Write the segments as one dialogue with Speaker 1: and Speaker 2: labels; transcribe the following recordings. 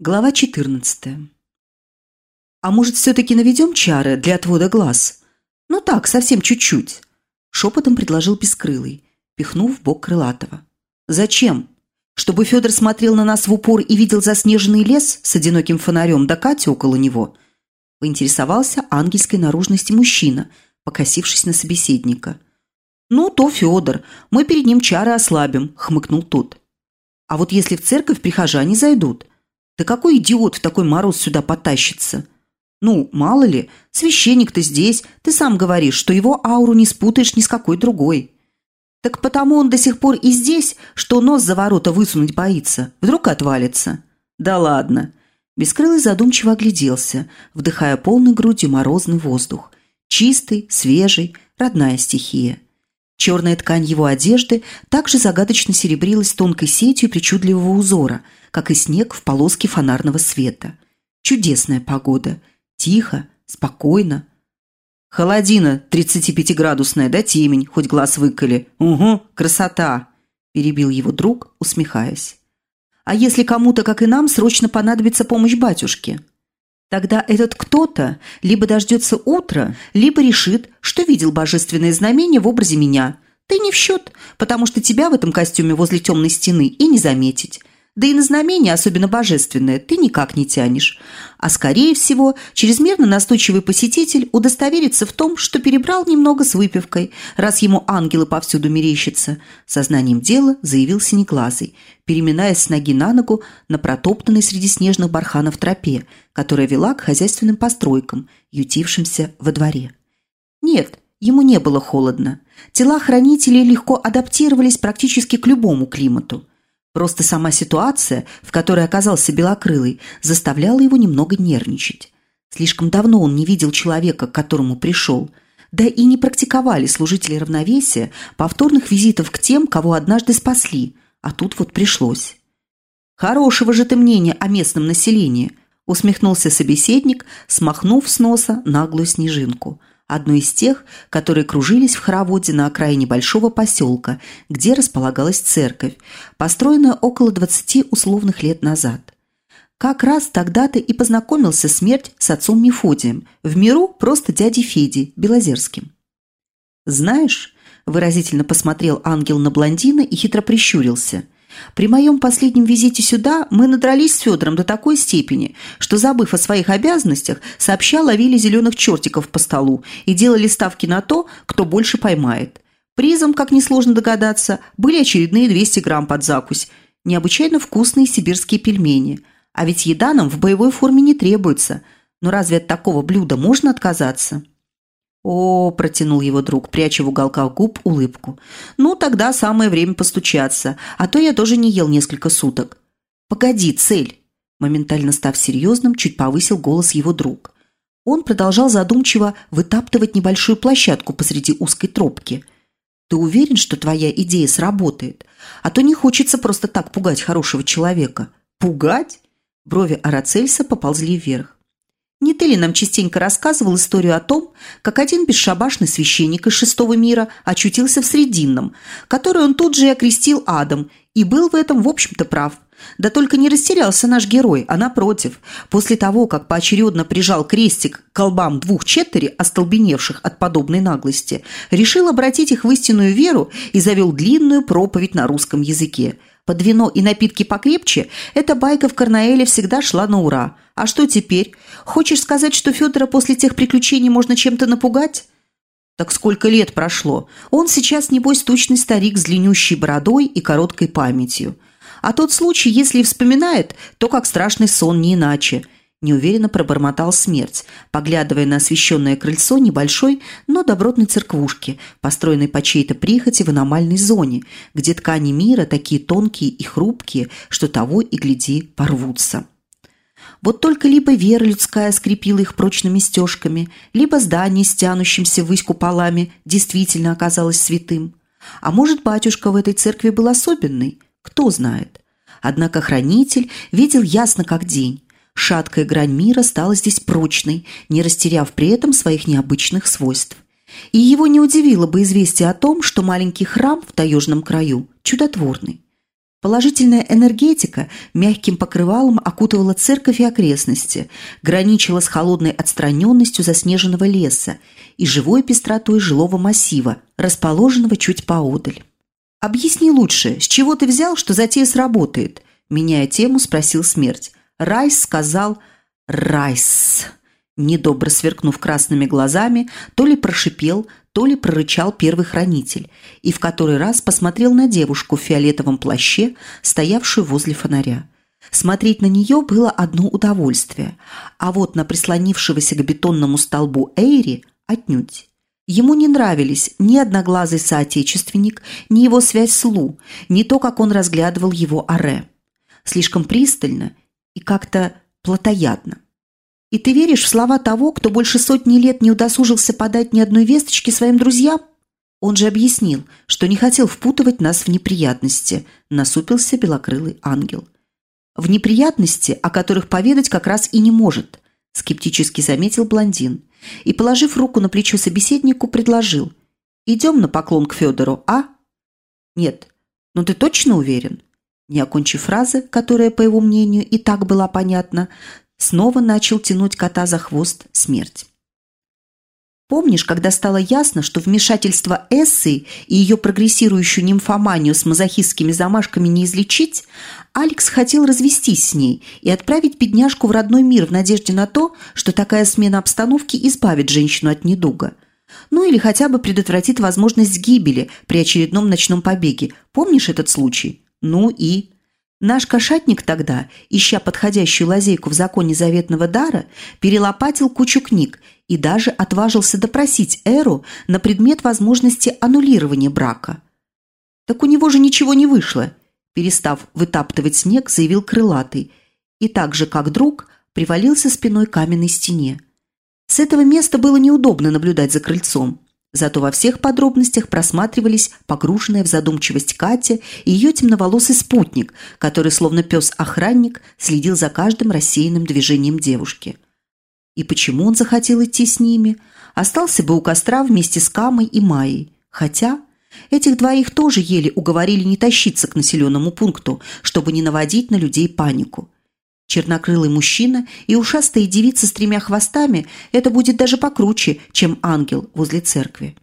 Speaker 1: Глава 14. «А может, все-таки наведем чары для отвода глаз? Ну так, совсем чуть-чуть», – шепотом предложил Бескрылый, пихнув в бок Крылатого. «Зачем? Чтобы Федор смотрел на нас в упор и видел заснеженный лес с одиноким фонарем да Катю около него?» – поинтересовался ангельской наружности мужчина, покосившись на собеседника. «Ну, то Федор, мы перед ним чары ослабим», – хмыкнул тот. «А вот если в церковь прихожане зайдут? Да какой идиот в такой мороз сюда потащится? Ну, мало ли, священник-то здесь, ты сам говоришь, что его ауру не спутаешь ни с какой другой. Так потому он до сих пор и здесь, что нос за ворота высунуть боится, вдруг отвалится. Да ладно». Бескрылый задумчиво огляделся, вдыхая полной грудью морозный воздух. Чистый, свежий, родная стихия. Черная ткань его одежды также загадочно серебрилась тонкой сетью причудливого узора, как и снег в полоске фонарного света. Чудесная погода. Тихо, спокойно. «Холодина 35-градусная, да темень, хоть глаз выколи. Угу, красота!» – перебил его друг, усмехаясь. «А если кому-то, как и нам, срочно понадобится помощь батюшке? Тогда этот кто-то либо дождется утра, либо решит, что видел божественное знамение в образе меня. Ты не в счет, потому что тебя в этом костюме возле темной стены и не заметить. Да и на знамение, особенно божественное, ты никак не тянешь. А скорее всего, чрезмерно настойчивый посетитель удостоверится в том, что перебрал немного с выпивкой, раз ему ангелы повсюду мерещатся. Сознанием дела заявил Синеглазый, переминаясь с ноги на ногу на протоптанной среди снежных барханов тропе, которая вела к хозяйственным постройкам, ютившимся во дворе. Нет, ему не было холодно. Тела хранителей легко адаптировались практически к любому климату. Просто сама ситуация, в которой оказался Белокрылый, заставляла его немного нервничать. Слишком давно он не видел человека, к которому пришел. Да и не практиковали служители равновесия повторных визитов к тем, кого однажды спасли, а тут вот пришлось. «Хорошего же ты мнения о местном населении», – усмехнулся собеседник, смахнув с носа наглую снежинку. Одну из тех, которые кружились в хороводе на окраине большого поселка, где располагалась церковь, построенная около 20 условных лет назад. Как раз тогда-то и познакомился смерть с отцом Мефодием, в миру просто дядей Федей Белозерским. «Знаешь», – выразительно посмотрел ангел на блондина и хитро прищурился, «при моем последнем визите сюда мы надрались с Федором до такой степени, что, забыв о своих обязанностях, сообща ловили зеленых чертиков по столу и делали ставки на то, кто больше поймает. Призом, как несложно догадаться, были очередные 200 грамм под закусь, необычайно вкусные сибирские пельмени. А ведь еда нам в боевой форме не требуется. Но разве от такого блюда можно отказаться?» «О», – протянул его друг, пряча в уголках губ улыбку. «Ну, тогда самое время постучаться, а то я тоже не ел несколько суток». «Погоди, цель», – моментально став серьезным, чуть повысил голос его друг. Он продолжал задумчиво вытаптывать небольшую площадку посреди узкой тропки. «Ты уверен, что твоя идея сработает? А то не хочется просто так пугать хорошего человека». «Пугать?» – брови Арацельса поползли вверх. «Не ты ли нам частенько рассказывал историю о том, как один бесшабашный священник из шестого мира очутился в Срединном, который он тут же и окрестил адом, и был в этом, в общем-то, прав? Да только не растерялся наш герой, а напротив, после того, как поочередно прижал крестик к колбам 2 четвери, остолбеневших от подобной наглости, решил обратить их в истинную веру и завел длинную проповедь на русском языке. Под вино и напитки покрепче эта байка в Корнаэле всегда шла на ура. А что теперь? Хочешь сказать, что Федора после тех приключений можно чем-то напугать? Так сколько лет прошло? Он сейчас, небось, тучный старик с длиннющей бородой и короткой памятью. А тот случай, если и вспоминает, то как страшный сон, не иначе. Неуверенно пробормотал смерть, поглядывая на освещенное крыльцо небольшой, но добротной церквушки, построенной по чьей-то прихоти в аномальной зоне, где ткани мира такие тонкие и хрупкие, что того и гляди порвутся. Вот только либо вера людская скрепила их прочными стежками, либо здание с тянущимся ввысь куполами действительно оказалось святым. А может, батюшка в этой церкви был особенный? Кто знает. Однако хранитель видел ясно как день. Шаткая грань мира стала здесь прочной, не растеряв при этом своих необычных свойств. И его не удивило бы известие о том, что маленький храм в таежном краю чудотворный. Положительная энергетика мягким покрывалом окутывала церковь и окрестности, граничила с холодной отстраненностью заснеженного леса и живой пестротой жилого массива, расположенного чуть поодаль. «Объясни лучше, с чего ты взял, что затея сработает?» Меняя тему, спросил Смерть. Райс сказал «Райс». Недобро сверкнув красными глазами, то ли прошипел, то ли прорычал первый хранитель и в который раз посмотрел на девушку в фиолетовом плаще, стоявшую возле фонаря. Смотреть на нее было одно удовольствие, а вот на прислонившегося к бетонному столбу Эйри отнюдь. Ему не нравились ни одноглазый соотечественник, ни его связь с Лу, ни то, как он разглядывал его аре. Слишком пристально и как-то плотоядно. «И ты веришь в слова того, кто больше сотни лет не удосужился подать ни одной весточки своим друзьям? Он же объяснил, что не хотел впутывать нас в неприятности», – насупился белокрылый ангел. «В неприятности, о которых поведать как раз и не может», – скептически заметил блондин. И, положив руку на плечо собеседнику, предложил: «Идем на поклон к Федору, а?» «Нет, но ты точно уверен?» Не окончив фразы, которая, по его мнению, и так была понятна, снова начал тянуть кота за хвост Смерть. «Помнишь, когда стало ясно, что вмешательство Эссы и ее прогрессирующую нимфоманию с мазохистскими замашками не излечить, Алекс хотел развестись с ней и отправить бедняжку в родной мир в надежде на то, что такая смена обстановки избавит женщину от недуга? Ну или хотя бы предотвратит возможность гибели при очередном ночном побеге. Помнишь этот случай? Ну и...» Наш кошатник тогда, ища подходящую лазейку в законе заветного дара, перелопатил кучу книг и даже отважился допросить Эру на предмет возможности аннулирования брака. «Так у него же ничего не вышло», – перестав вытаптывать снег, заявил Крылатый, и так же, как друг, привалился спиной к каменной стене. С этого места было неудобно наблюдать за крыльцом. Зато во всех подробностях просматривались погруженная в задумчивость Катя и ее темноволосый спутник, который, словно пес-охранник, следил за каждым рассеянным движением девушки. И почему он захотел идти с ними? Остался бы у костра вместе с Камой и Майей. Хотя этих двоих тоже еле уговорили не тащиться к населенному пункту, чтобы не наводить на людей панику. Чернокрылый мужчина и ушастая девица с 3 хвостами – это будет даже покруче, чем ангел возле церкви.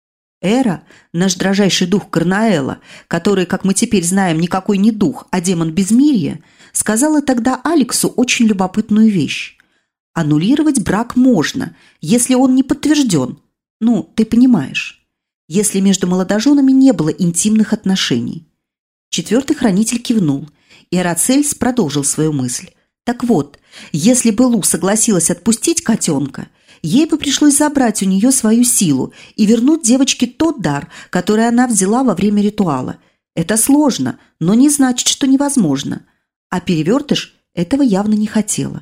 Speaker 1: Эра, наш дрожайший дух Карнаэла, который, как мы теперь знаем, никакой не дух, а демон безмирья, сказала тогда Алексу очень любопытную вещь. Аннулировать брак можно, если он не подтвержден. Ну, ты понимаешь. Если между молодоженами не было интимных отношений. 4-й хранитель кивнул, и Арацельс продолжил свою мысль. Так вот, если бы Лу согласилась отпустить котенка, ей бы пришлось забрать у нее свою силу и вернуть девочке тот дар, который она взяла во время ритуала. Это сложно, но не значит, что невозможно. А Перевертыш этого явно не хотела.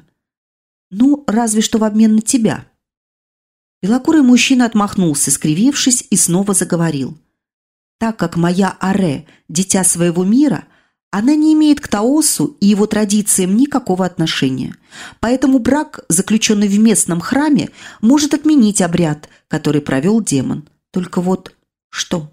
Speaker 1: Ну, разве что в обмен на тебя. Белокурый мужчина отмахнулся, скривившись, и снова заговорил. Так как моя Аре – дитя своего мира – она не имеет к Таосу и его традициям никакого отношения. Поэтому брак, заключенный в местном храме, может отменить обряд, который провел демон. Только вот что?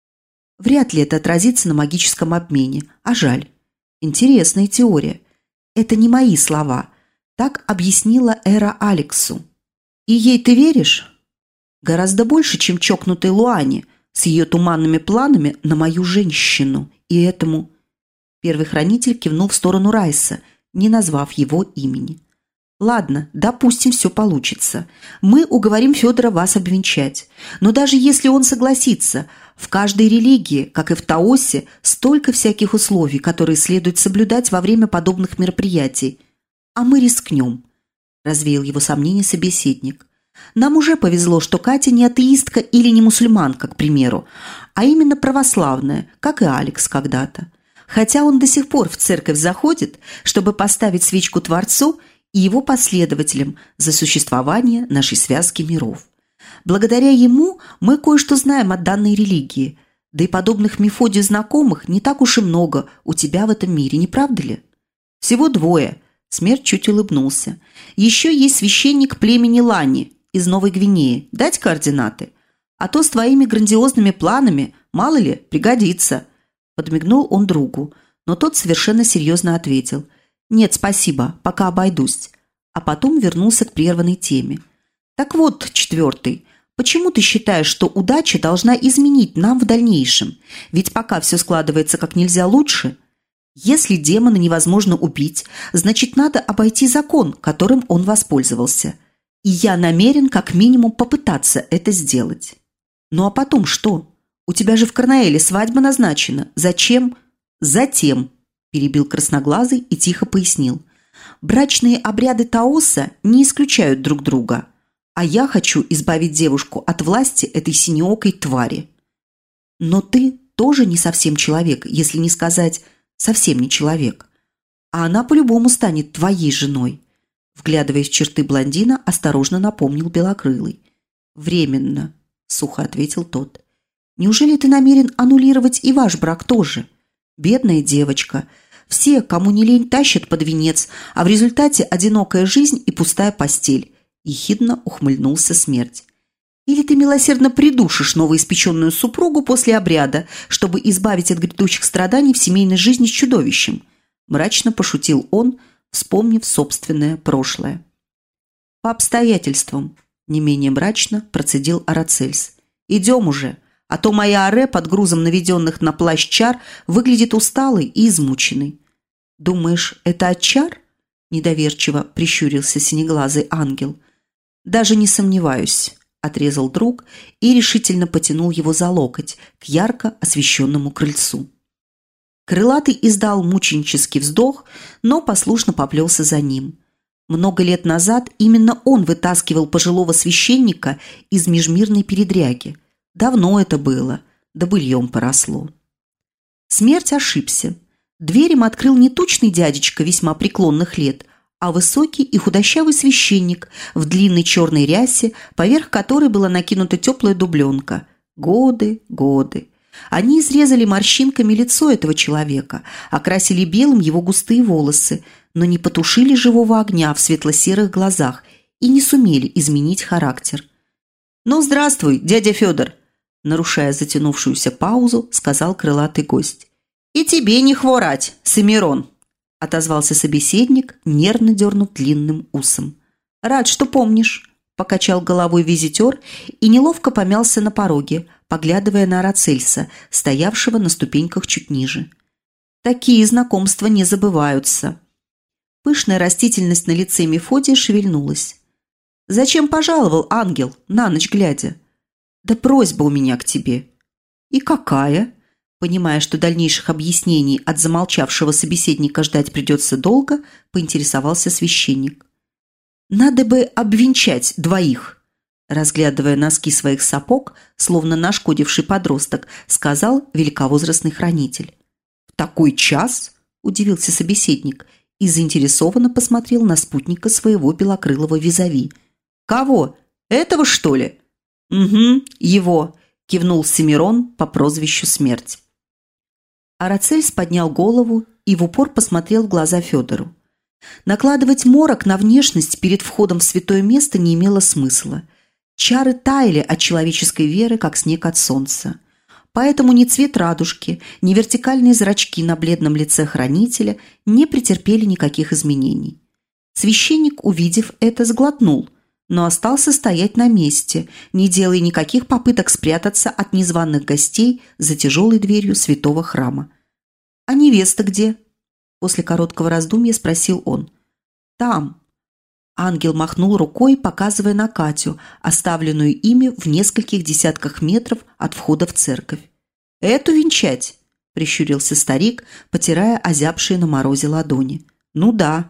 Speaker 1: Вряд ли это отразится на магическом обмене. А жаль. Интересная теория. Это не мои слова. Так объяснила Эра Алексу. И ей ты веришь? Гораздо больше, чем чокнутой Луане с ее туманными планами на мою женщину и этому... Первый хранитель кивнул в сторону Райса, не назвав его имени. «Ладно, допустим, все получится. Мы уговорим Федора вас обвенчать. Но даже если он согласится, в каждой религии, как и в Таосе, столько всяких условий, которые следует соблюдать во время подобных мероприятий. А мы рискнем», – развеял его сомнения собеседник. «Нам уже повезло, что Катя не атеистка или не мусульманка, к примеру, а именно православная, как и Алекс когда-то. Хотя он до сих пор в церковь заходит, чтобы поставить свечку Творцу и его последователям за существование нашей связки миров. Благодаря ему мы кое-что знаем о данной религии, да и подобных Мефодию знакомых не так уж и много у тебя в этом мире, не правда ли? Всего 2, Смерть чуть улыбнулся. Еще есть священник племени Лани из Новой Гвинеи, дать координаты? А то с твоими грандиозными планами, мало ли, пригодится. Подмигнул он другу. но тот совершенно серьезно ответил: «Нет, спасибо, пока обойдусь», а потом вернулся к прерванной теме. «Так вот, четвертый, почему ты считаешь, что удача должна изменить нам в дальнейшем? Ведь пока все складывается как нельзя лучше. Если демона невозможно убить, значит, надо обойти закон, которым он воспользовался. И я намерен как минимум попытаться это сделать». «Ну а потом что? У тебя же в Карнаэле свадьба назначена. Зачем?» «Затем», – перебил красноглазый и тихо пояснил. «Брачные обряды Таоса не исключают друг друга, а я хочу избавить девушку от власти этой синеокой твари». «Но ты тоже не совсем человек, если не сказать совсем не человек. А она по-любому станет твоей женой», – вглядываясь в черты блондина, осторожно напомнил Белокрылый. «Временно», – сухо ответил тот. «Неужели ты намерен аннулировать и ваш брак тоже? Бедная девочка. Все, кому не лень, тащат под венец, а в результате одинокая жизнь и пустая постель», – ехидно ухмыльнулся Смерть. «Или ты милосердно придушишь новоиспеченную супругу после обряда, чтобы избавить от грядущих страданий в семейной жизни с чудовищем?» – мрачно пошутил он, вспомнив собственное прошлое. «По обстоятельствам», – не менее мрачно процедил Арацельс. «Идем уже, а то моя Аре под грузом наведенных на плащ чар выглядит усталой и измученной». «Думаешь, это от чар?» – недоверчиво прищурился синеглазый ангел. «Даже не сомневаюсь», – отрезал друг и решительно потянул его за локоть к ярко освещенному крыльцу. Крылатый издал мученический вздох, но послушно поплелся за ним. Много лет назад именно он вытаскивал пожилого священника из межмирной передряги. Давно это было, да быльем поросло. Смерть ошибся. Дверь им открыл не тучный дядечка весьма преклонных лет, а высокий и худощавый священник в длинной черной рясе, поверх которой была накинута теплая дубленка. Годы, годы. Они изрезали морщинками лицо этого человека, окрасили белым его густые волосы, но не потушили живого огня в светло-серых глазах и не сумели изменить характер. «Ну, здравствуй, дядя Федор!» Нарушая затянувшуюся паузу, сказал крылатый гость. «И тебе не хворать, Семирон!» Отозвался собеседник, нервно дернув длинным усом. «Рад, что помнишь!» Покачал головой визитер и неловко помялся на пороге, поглядывая на Арацельса, стоявшего на ступеньках чуть ниже. Такие знакомства не забываются. Пышная растительность на лице Мефодия шевельнулась. «Зачем пожаловал, ангел, на ночь глядя?» «Да просьба у меня к тебе». «И какая?» Понимая, что дальнейших объяснений от замолчавшего собеседника ждать придется долго, поинтересовался священник. «Надо бы обвенчать двоих», разглядывая носки своих сапог, словно нашкодивший подросток, сказал великовозрастный хранитель. «В такой час?» – удивился собеседник и заинтересованно посмотрел на спутника своего белокрылого визави. «Кого? Этого, что ли?» «Угу, его», – кивнул Семирон по прозвищу Смерть. Арацельс поднял голову и в упор посмотрел в глаза Федору. Накладывать морок на внешность перед входом в святое место не имело смысла. Чары таяли от человеческой веры, как снег от солнца. Поэтому ни цвет радужки, ни вертикальные зрачки на бледном лице хранителя не претерпели никаких изменений. Священник, увидев это, сглотнул, но остался стоять на месте, не делая никаких попыток спрятаться от незваных гостей за тяжелой дверью святого храма. «А невеста где?» После короткого раздумья спросил он. «Там». Ангел махнул рукой, показывая на Катю, оставленную ими в нескольких десятках метров от входа в церковь. «Эту венчать?» – прищурился старик, потирая озябшие на морозе ладони. «Ну да».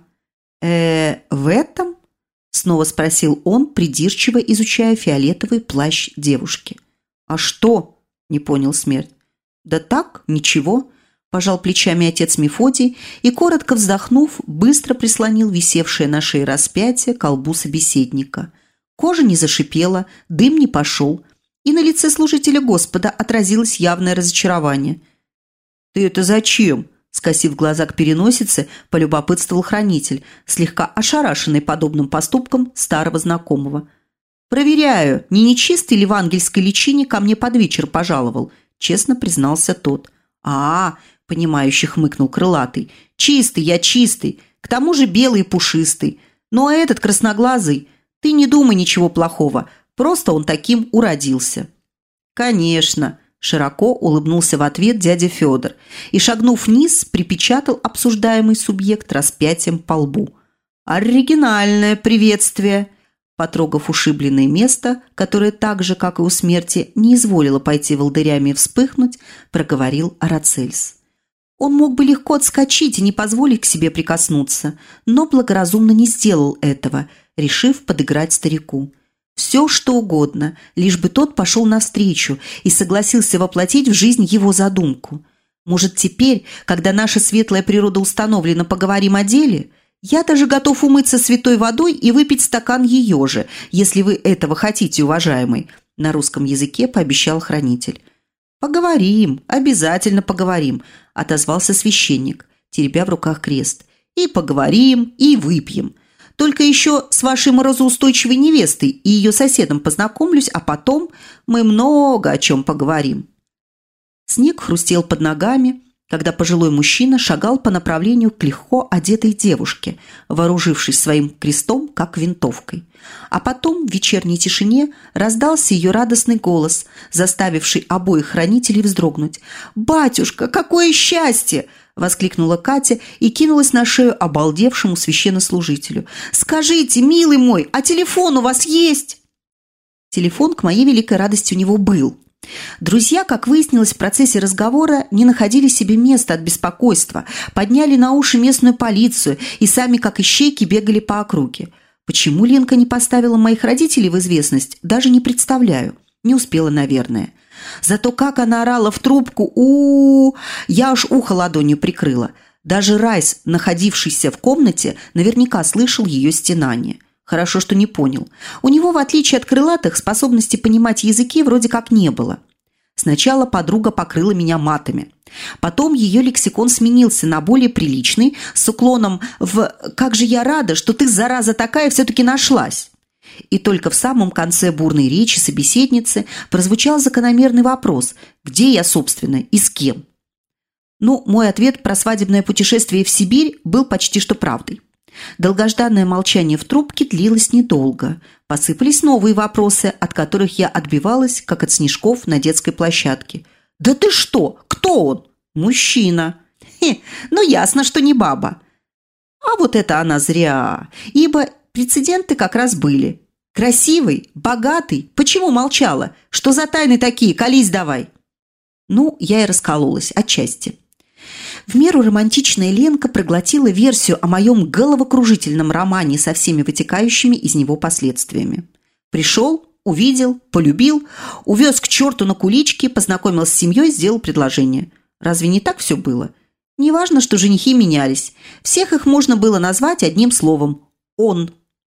Speaker 1: В этом?» – снова спросил он, придирчиво изучая фиолетовый плащ девушки. «А что?» – не понял Смерть. «Да так, ничего». Пожал плечами отец Мефодий и, коротко вздохнув, быстро прислонил висевшее на шее распятие к колбу собеседника. Кожа не зашипела, дым не пошел, и на лице служителя Господа отразилось явное разочарование. «Ты это зачем?» – скосив глаза к переносице, полюбопытствовал хранитель, слегка ошарашенный подобным поступком старого знакомого. «Проверяю, не нечистый ли в ангельской личине ко мне под вечер пожаловал?» – честно признался тот. «А-а!» – понимающе хмыкнул крылатый. «Чистый я, чистый, к тому же белый и пушистый. Ну а этот красноглазый, ты не думай ничего плохого, просто он таким уродился». «Конечно», – широко улыбнулся в ответ дядя Федор и, шагнув вниз, припечатал обсуждаемый субъект распятием по лбу. «Оригинальное приветствие!» Потрогав ушибленное место, которое так же, как и у смерти, не изволило пойти волдырями и вспыхнуть, проговорил Арацельс. Он мог бы легко отскочить и не позволить к себе прикоснуться, но благоразумно не сделал этого, решив подыграть старику. Все, что угодно, лишь бы тот пошел навстречу и согласился воплотить в жизнь его задумку. Может, теперь, когда наша светлая природа установлена, поговорим о деле? Я даже готов умыться святой водой и выпить стакан ее же, если вы этого хотите, уважаемый», – на русском языке пообещал хранитель. «Поговорим, обязательно поговорим», – отозвался священник, теребя в руках крест. «И поговорим, и выпьем. Только еще с вашей морозоустойчивой невестой и ее соседом познакомлюсь, а потом мы много о чем поговорим». Снег хрустел под ногами, когда пожилой мужчина шагал по направлению к легко одетой девушке, вооружившись своим крестом, как винтовкой. А потом в вечерней тишине раздался ее радостный голос, заставивший обоих хранителей вздрогнуть. «Батюшка, какое счастье!» – воскликнула Катя и кинулась на шею обалдевшему священнослужителю. «Скажите, милый мой, а телефон у вас есть?» Телефон, к моей великой радости, у него был. Друзья, как выяснилось в процессе разговора, не находили себе места от беспокойства, подняли на уши местную полицию и сами, как ищейки, бегали по округе. Почему Ленка не поставила моих родителей в известность, даже не представляю. Не успела, наверное. Зато как она орала в трубку, я аж ухо ладонью прикрыла. Даже Райс, находившийся в комнате, наверняка слышал ее стенание. Хорошо, что не понял. У него, в отличие от крылатых, способности понимать языки вроде как не было. Сначала подруга покрыла меня матами. Потом ее лексикон сменился на более приличный, с уклоном в «как же я рада, что ты, зараза такая, все-таки нашлась». И только в самом конце бурной речи собеседницы прозвучал закономерный вопрос «где я, собственно, и с кем?». Ну, мой ответ про свадебное путешествие в Сибирь был почти что правдой. Долгожданное молчание в трубке длилось недолго. Посыпались новые вопросы, от которых я отбивалась, как от снежков на детской площадке. «Да ты что? Кто он?» «Мужчина». Ну ясно, что не баба. А вот это она зря, ибо прецеденты как раз были. Красивый, богатый. Почему молчала? Что за тайны такие? Колись давай. Ну, я и раскололась отчасти. В меру романтичная Ленка проглотила версию о моем головокружительном романе со всеми вытекающими из него последствиями. Пришел, увидел, полюбил, увез к черту на кулички, познакомил с семьей, сделал предложение. Разве не так все было? Неважно, что женихи менялись. Всех их можно было назвать одним словом – «он».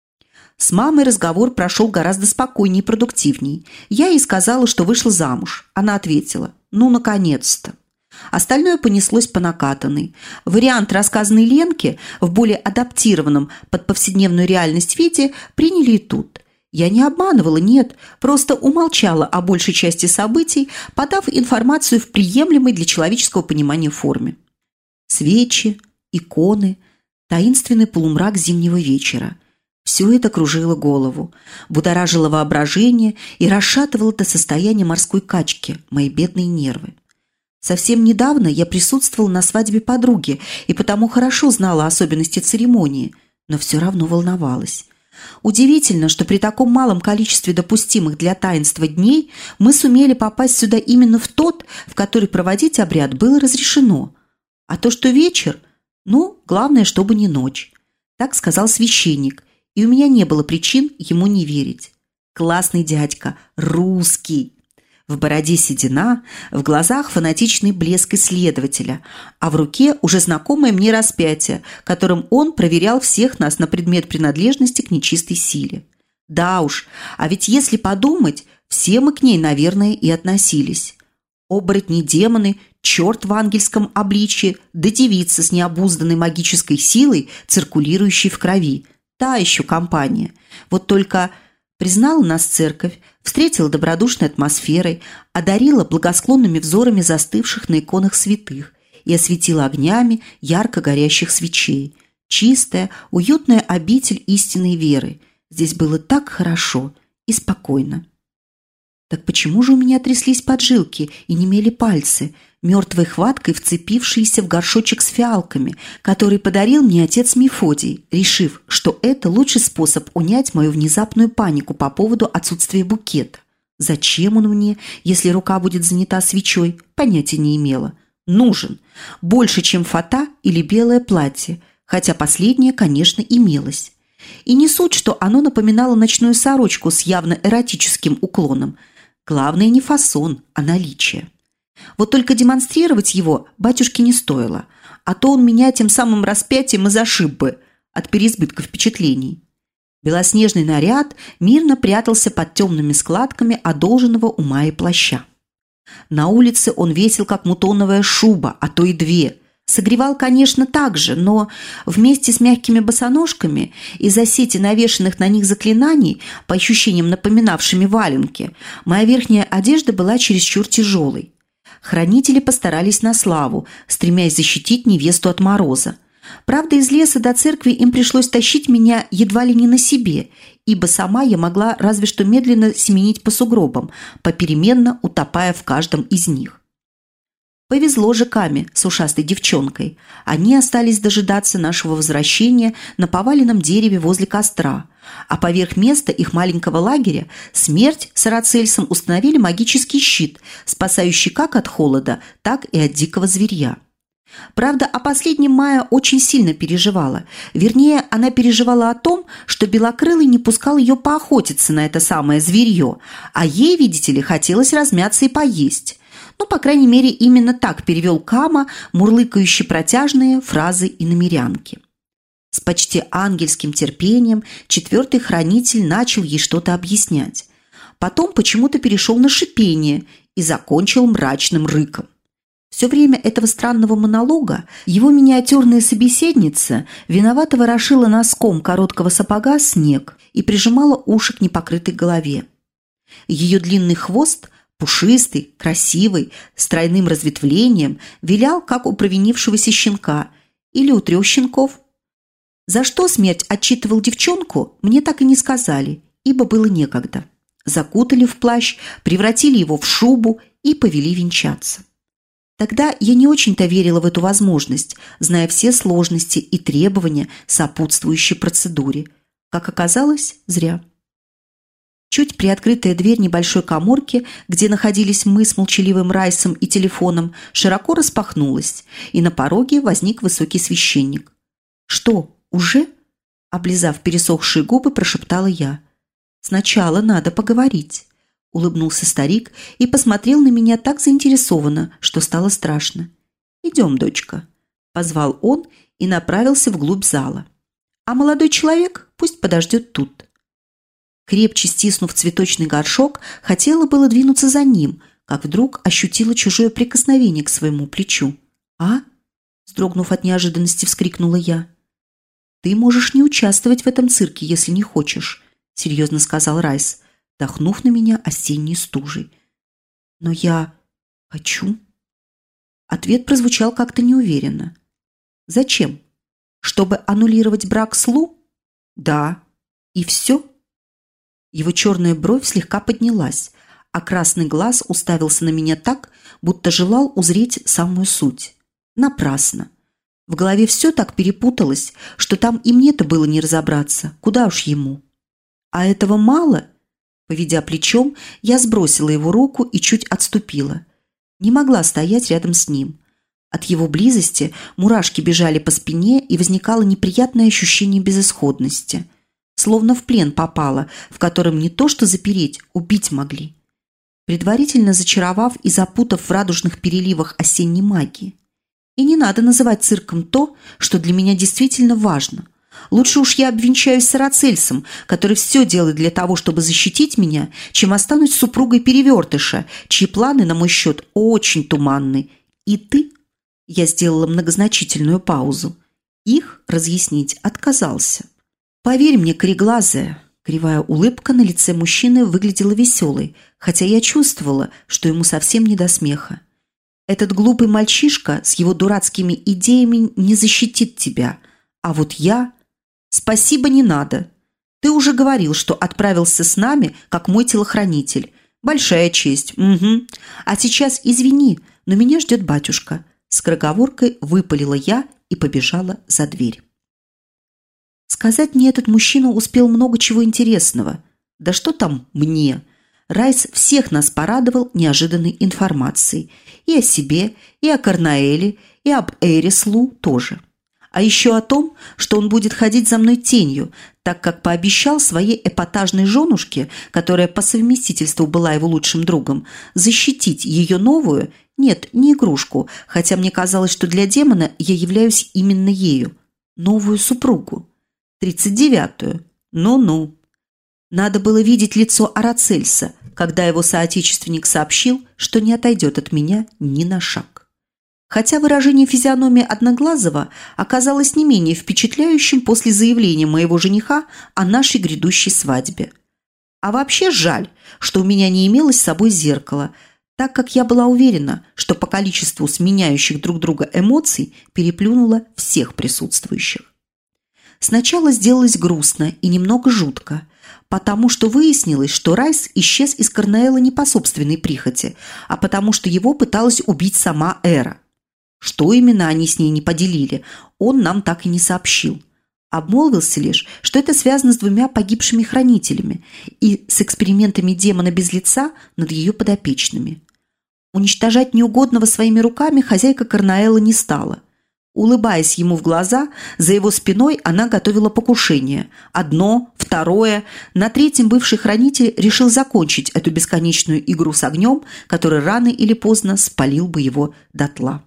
Speaker 1: С мамой разговор прошел гораздо спокойнее и продуктивнее. Я ей сказала, что вышла замуж. Она ответила: «Ну, наконец-то». Остальное понеслось по накатанной. Вариант, рассказанный Ленке, в более адаптированном под повседневную реальность виде, приняли и тут. Я не обманывала, нет, просто умолчала о большей части событий, подав информацию в приемлемой для человеческого понимания форме. Свечи, иконы, таинственный полумрак зимнего вечера. Все это кружило голову, будоражило воображение и расшатывало до состояния морской качки мои бедные нервы. Совсем недавно я присутствовала на свадьбе подруги и потому хорошо знала особенности церемонии, но все равно волновалась. Удивительно, что при таком малом количестве допустимых для таинства дней мы сумели попасть сюда именно в тот, в который проводить обряд было разрешено. А то, что вечер, ну, главное, чтобы не ночь. Так сказал священник, и у меня не было причин ему не верить. Классный дядька, русский. В бороде седина, в глазах фанатичный блеск исследователя, а в руке уже знакомое мне распятие, которым он проверял всех нас на предмет принадлежности к нечистой силе. Да уж, а ведь если подумать, все мы к ней, наверное, и относились. Оборотни-демоны, черт в ангельском обличье, да девица с необузданной магической силой, циркулирующей в крови. Та еще компания. Вот только признала нас церковь, встретила добродушной атмосферой, одарила благосклонными взорами застывших на иконах святых и осветила огнями ярко горящих свечей. Чистая, уютная обитель истинной веры. Здесь было так хорошо и спокойно. Так почему же у меня тряслись поджилки и немели пальцы, мертвой хваткой вцепившиеся в горшочек с фиалками, который подарил мне отец Мефодий, решив, что это лучший способ унять мою внезапную панику по поводу отсутствия букета? Зачем он мне, если рука будет занята свечой, понятия не имела. Нужен. Больше, чем фата или белое платье, хотя последнее, конечно, имелось. И не суть, что оно напоминало ночную сорочку с явно эротическим уклоном. Главное не фасон, а наличие. Вот только демонстрировать его батюшке не стоило, а то он меня тем самым распятием и зашиб бы от переизбытка впечатлений. Белоснежный наряд мирно прятался под темными складками одолженного у Майи плаща. На улице он весил, как мутоновая шуба, а то и две. Согревал, конечно, так же, но вместе с мягкими босоножками из-за сети навешанных на них заклинаний, по ощущениям напоминавшими валенки, моя верхняя одежда была чересчур тяжелой. Хранители постарались на славу, стремясь защитить невесту от мороза. Правда, из леса до церкви им пришлось тащить меня едва ли не на себе, ибо сама я могла разве что медленно семенить по сугробам, попеременно утопая в каждом из них. Повезло же Каме с ушастой девчонкой. Они остались дожидаться нашего возвращения на поваленном дереве возле костра, а поверх места их маленького лагеря Смерть с Арацельсом установили магический щит, спасающий как от холода, так и от дикого зверья. Правда, о последнем Майя очень сильно переживала. Вернее, она переживала о том, что Белокрылый не пускал ее поохотиться на это самое зверье, а ей, видите ли, хотелось размяться и поесть. Ну, по крайней мере, именно так перевел Кама мурлыкающие протяжные фразы иномерянки. С почти ангельским терпением четвертый хранитель начал ей что-то объяснять. Потом почему-то перешел на шипение и закончил мрачным рыком. Все время этого странного монолога его миниатюрная собеседница виновато ворошила носком короткого сапога снег и прижимала уши к непокрытой голове. Ее длинный хвост, пушистый, красивый, с тройным разветвлением, вилял, как у провинившегося щенка или у 3 щенков. За что Смерть отчитывал девчонку, мне так и не сказали, ибо было некогда. Закутали в плащ, превратили его в шубу и повели венчаться. Тогда я не очень-то верила в эту возможность, зная все сложности и требования сопутствующей процедуре. Как оказалось, зря. Чуть приоткрытая дверь небольшой каморки, где находились мы с молчаливым Райсом и телефоном, широко распахнулась, и на пороге возник высокий священник. «Что, уже?» – облизав пересохшие губы, прошептала я. «Сначала надо поговорить». Улыбнулся старик и посмотрел на меня так заинтересованно, что стало страшно. «Идем, дочка», – позвал он и направился вглубь зала. «А молодой человек пусть подождет тут». Крепче стиснув цветочный горшок, хотела было двинуться за ним, как вдруг ощутила чужое прикосновение к своему плечу. «А?» – вздрогнув от неожиданности, вскрикнула я. «Ты можешь не участвовать в этом цирке, если не хочешь», – серьезно сказал Райс, дохнув на меня осенней стужей. «Но я хочу». Ответ прозвучал как-то неуверенно. «Зачем? Чтобы аннулировать брак с Лу?» «Да. И все?» Его черная бровь слегка поднялась, а красный глаз уставился на меня так, будто желал узреть самую суть. Напрасно. В голове все так перепуталось, что там и мне-то было не разобраться, куда уж ему. «А этого мало?» Поведя плечом, я сбросила его руку и чуть отступила. Не могла стоять рядом с ним. От его близости мурашки бежали по спине, и возникало неприятное ощущение безысходности. Словно в плен попала, в котором не то что запереть, убить могли. Предварительно зачаровав и запутав в радужных переливах осенней магии. И не надо называть цирком то, что для меня действительно важно. Лучше уж я обвенчаюсь с Арацельсом, который все делает для того, чтобы защитить меня, чем останусь супругой перевертыша, чьи планы на мой счет очень туманны. И ты, я сделала многозначительную паузу, их разъяснить отказался. Поверь мне, кореглазая, кривая улыбка на лице мужчины выглядела веселой, хотя я чувствовала, что ему совсем не до смеха. Этот глупый мальчишка с его дурацкими идеями не защитит тебя. А вот я... Спасибо, не надо. Ты уже говорил, что отправился с нами, как мой телохранитель. Большая честь. Угу. А сейчас извини, но меня ждет батюшка. Скороговоркой выпалила я и побежала за дверь. Сказать мне этот мужчина успел много чего интересного. Да что там мне? Райс всех нас порадовал неожиданной информацией. И о себе, и о Корнаэле, и об Эрис Лу тоже. А еще о том, что он будет ходить за мной тенью, так как пообещал своей эпатажной женушке, которая по совместительству была его лучшим другом, защитить ее новую, нет, не игрушку, хотя мне казалось, что для демона я являюсь именно ею, новую супругу. 39-ю. Ну-ну. Надо было видеть лицо Арацельса, когда его соотечественник сообщил, что не отойдет от меня ни на шаг. Хотя выражение физиономии Одноглазого оказалось не менее впечатляющим после заявления моего жениха о нашей грядущей свадьбе. А вообще жаль, что у меня не имелось с собой зеркала, так как я была уверена, что по количеству сменяющих друг друга эмоций переплюнула всех присутствующих. Сначала сделалось грустно и немного жутко, потому что выяснилось, что Райс исчез из Корнаэла не по собственной прихоти, а потому что его пыталась убить сама Эра. Что именно они с ней не поделили, он нам так и не сообщил. Обмолвился лишь, что это связано с 2 погибшими хранителями и с экспериментами демона без лица над ее подопечными. Уничтожать неугодного своими руками хозяйка Корнаэла не стала. Улыбаясь ему в глаза, за его спиной она готовила покушение. 1, 2, на 3-м бывший хранитель решил закончить эту бесконечную игру с огнем, который рано или поздно спалил бы его дотла.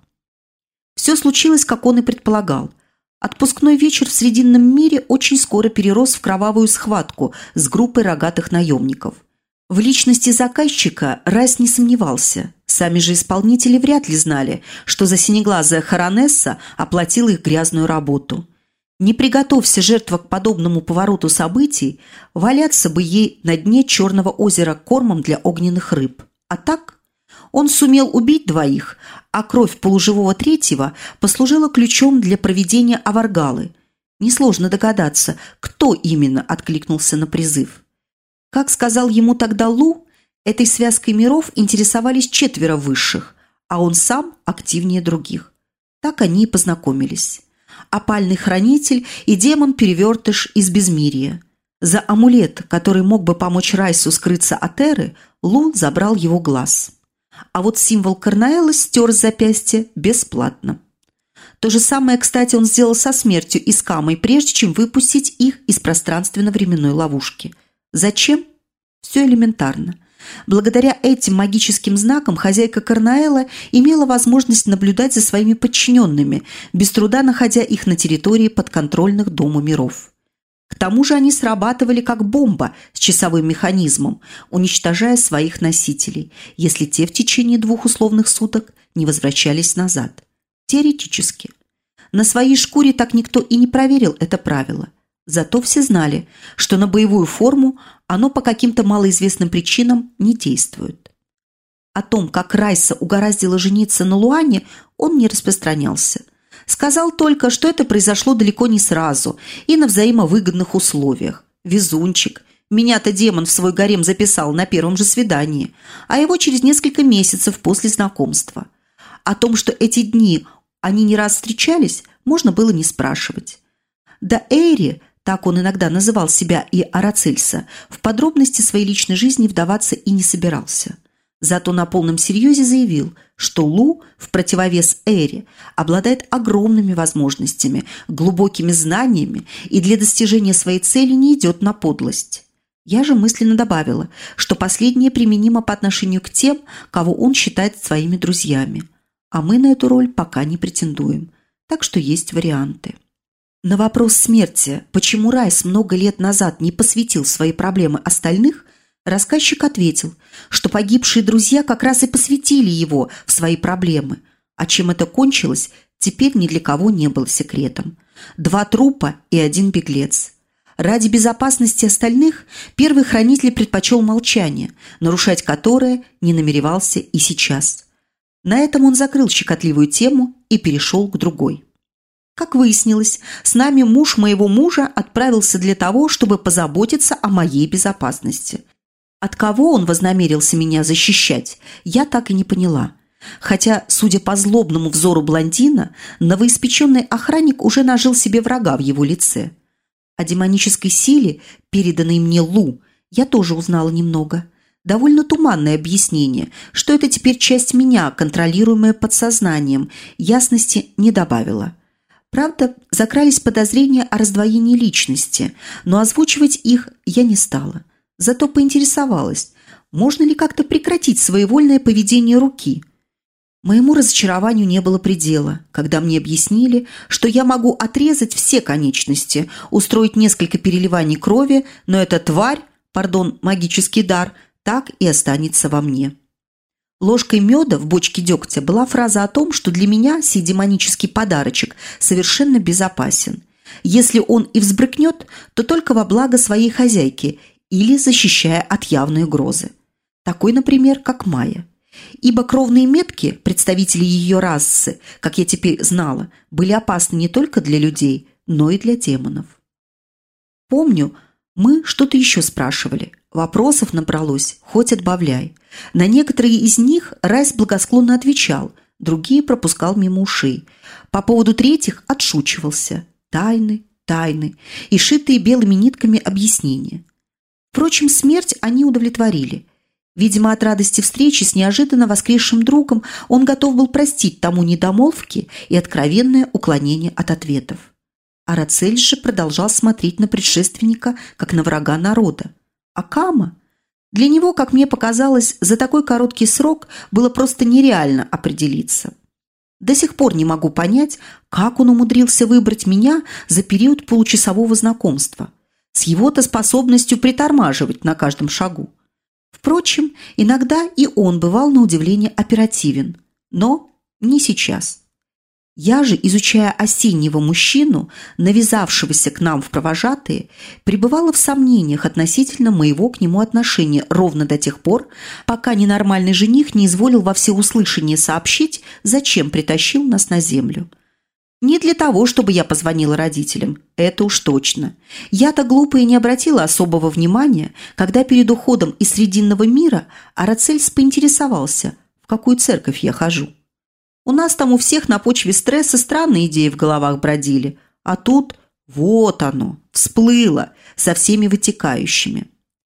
Speaker 1: Все случилось, как он и предполагал. Отпускной вечер в Срединном мире очень скоро перерос в кровавую схватку с группой рогатых наемников. В личности заказчика Райс не сомневался. Сами же исполнители вряд ли знали, что за синеглазая Харонесса оплатила их грязную работу. Не приготовься жертва к подобному повороту событий, валяться бы ей на дне Черного озера кормом для огненных рыб. А так он сумел убить 2, а кровь полуживого 3-го послужила ключом для проведения аваргалы. Несложно догадаться, кто именно откликнулся на призыв. Как сказал ему тогда Лу, этой связкой миров интересовались 4 высших, а он сам активнее других. Так они и познакомились. Опальный хранитель и демон-перевертыш из безмирья. За амулет, который мог бы помочь Райсу скрыться от Эры, Лу забрал его глаз. А вот символ Корнаэла стер с запястья бесплатно. То же самое, кстати, он сделал со смертью и с Камой, прежде чем выпустить их из пространственно-временной ловушки. Зачем? Все элементарно. Благодаря этим магическим знакам хозяйка Корнаэла имела возможность наблюдать за своими подчиненными, без труда находя их на территории подконтрольных Дому миров. К тому же они срабатывали как бомба с часовым механизмом, уничтожая своих носителей, если те в течение 2 условных суток не возвращались назад. Теоретически. На своей шкуре так никто и не проверил это правило. Зато все знали, что на боевую форму оно по каким-то малоизвестным причинам не действует. О том, как Райса угораздило жениться на Луане, он не распространялся. Сказал только, что это произошло далеко не сразу и на взаимовыгодных условиях. Везунчик. Меня-то демон в свой гарем записал на первом же свидании, а его через несколько месяцев после знакомства. О том, что эти дни они не раз встречались, можно было не спрашивать. Да Эйри, так он иногда называл себя и Арацельса, в подробности своей личной жизни вдаваться и не собирался. Зато на полном серьезе заявил, что Лу, в противовес Эре, обладает огромными возможностями, глубокими знаниями и для достижения своей цели не идет на подлость. Я же мысленно добавила, что последнее применимо по отношению к тем, кого он считает своими друзьями. А мы на эту роль пока не претендуем, так что есть варианты. На вопрос смерти, почему Райс много лет назад не посвятил свои проблемы остальных, рассказчик ответил, что погибшие друзья как раз и посвятили его в свои проблемы, а чем это кончилось, теперь ни для кого не было секретом. 2 трупа и 1 беглец. Ради безопасности остальных первый хранитель предпочел молчание, нарушать которое не намеревался и сейчас. На этом он закрыл щекотливую тему и перешел к другой. Как выяснилось, с нами муж моего мужа отправился для того, чтобы позаботиться о моей безопасности. От кого он вознамерился меня защищать, я так и не поняла. Хотя, судя по злобному взору блондина, новоиспеченный охранник уже нажил себе врага в его лице. О демонической силе, переданной мне Лу, я тоже узнала немного. Довольно туманное объяснение, что это теперь часть меня, контролируемая подсознанием, ясности не добавило. Правда, закрались подозрения о раздвоении личности, но озвучивать их я не стала. Зато поинтересовалась, можно ли как-то прекратить своевольное поведение руки. Моему разочарованию не было предела, когда мне объяснили, что я могу отрезать все конечности, устроить несколько переливаний крови, но эта тварь, магический дар, так и останется во мне. Ложкой меда в бочке дегтя была фраза о том, что для меня сей демонический подарочек совершенно безопасен. Если он и взбрыкнет, то только во благо своей хозяйки или защищая от явной угрозы. Такой, например, как Майя. Ибо кровные метки, представители ее расы, как я теперь знала, были опасны не только для людей, но и для демонов. Помню, мы что-то еще спрашивали. Вопросов набралось, хоть отбавляй. На некоторые из них Райс благосклонно отвечал, другие пропускал мимо ушей. По поводу третьих отшучивался. Тайны, тайны и шитые белыми нитками объяснения. Впрочем, смерть они удовлетворили. Видимо, от радости встречи с неожиданно воскресшим другом он готов был простить тому недомолвки и откровенное уклонение от ответов. Арацельс же продолжал смотреть на предшественника, как на врага народа. А Кама? Для него, как мне показалось, за такой короткий срок было просто нереально определиться. До сих пор не могу понять, как он умудрился выбрать меня за период получасового знакомства, с его-то способностью притормаживать на каждом шагу. Впрочем, иногда и он бывал на удивление оперативен, но не сейчас. Я же, изучая осеннего мужчину, навязавшегося к нам в провожатые, пребывала в сомнениях относительно моего к нему отношения ровно до тех пор, пока ненормальный жених не изволил во всеуслышание сообщить, зачем притащил нас на землю. Не для того, чтобы я позвонила родителям, это уж точно. Я-то глупая и не обратила особого внимания, когда перед уходом из Срединного мира Арацельс поинтересовался, в какую церковь я хожу. У нас там у всех на почве стресса странные идеи в головах бродили, а тут вот оно, всплыло со всеми вытекающими.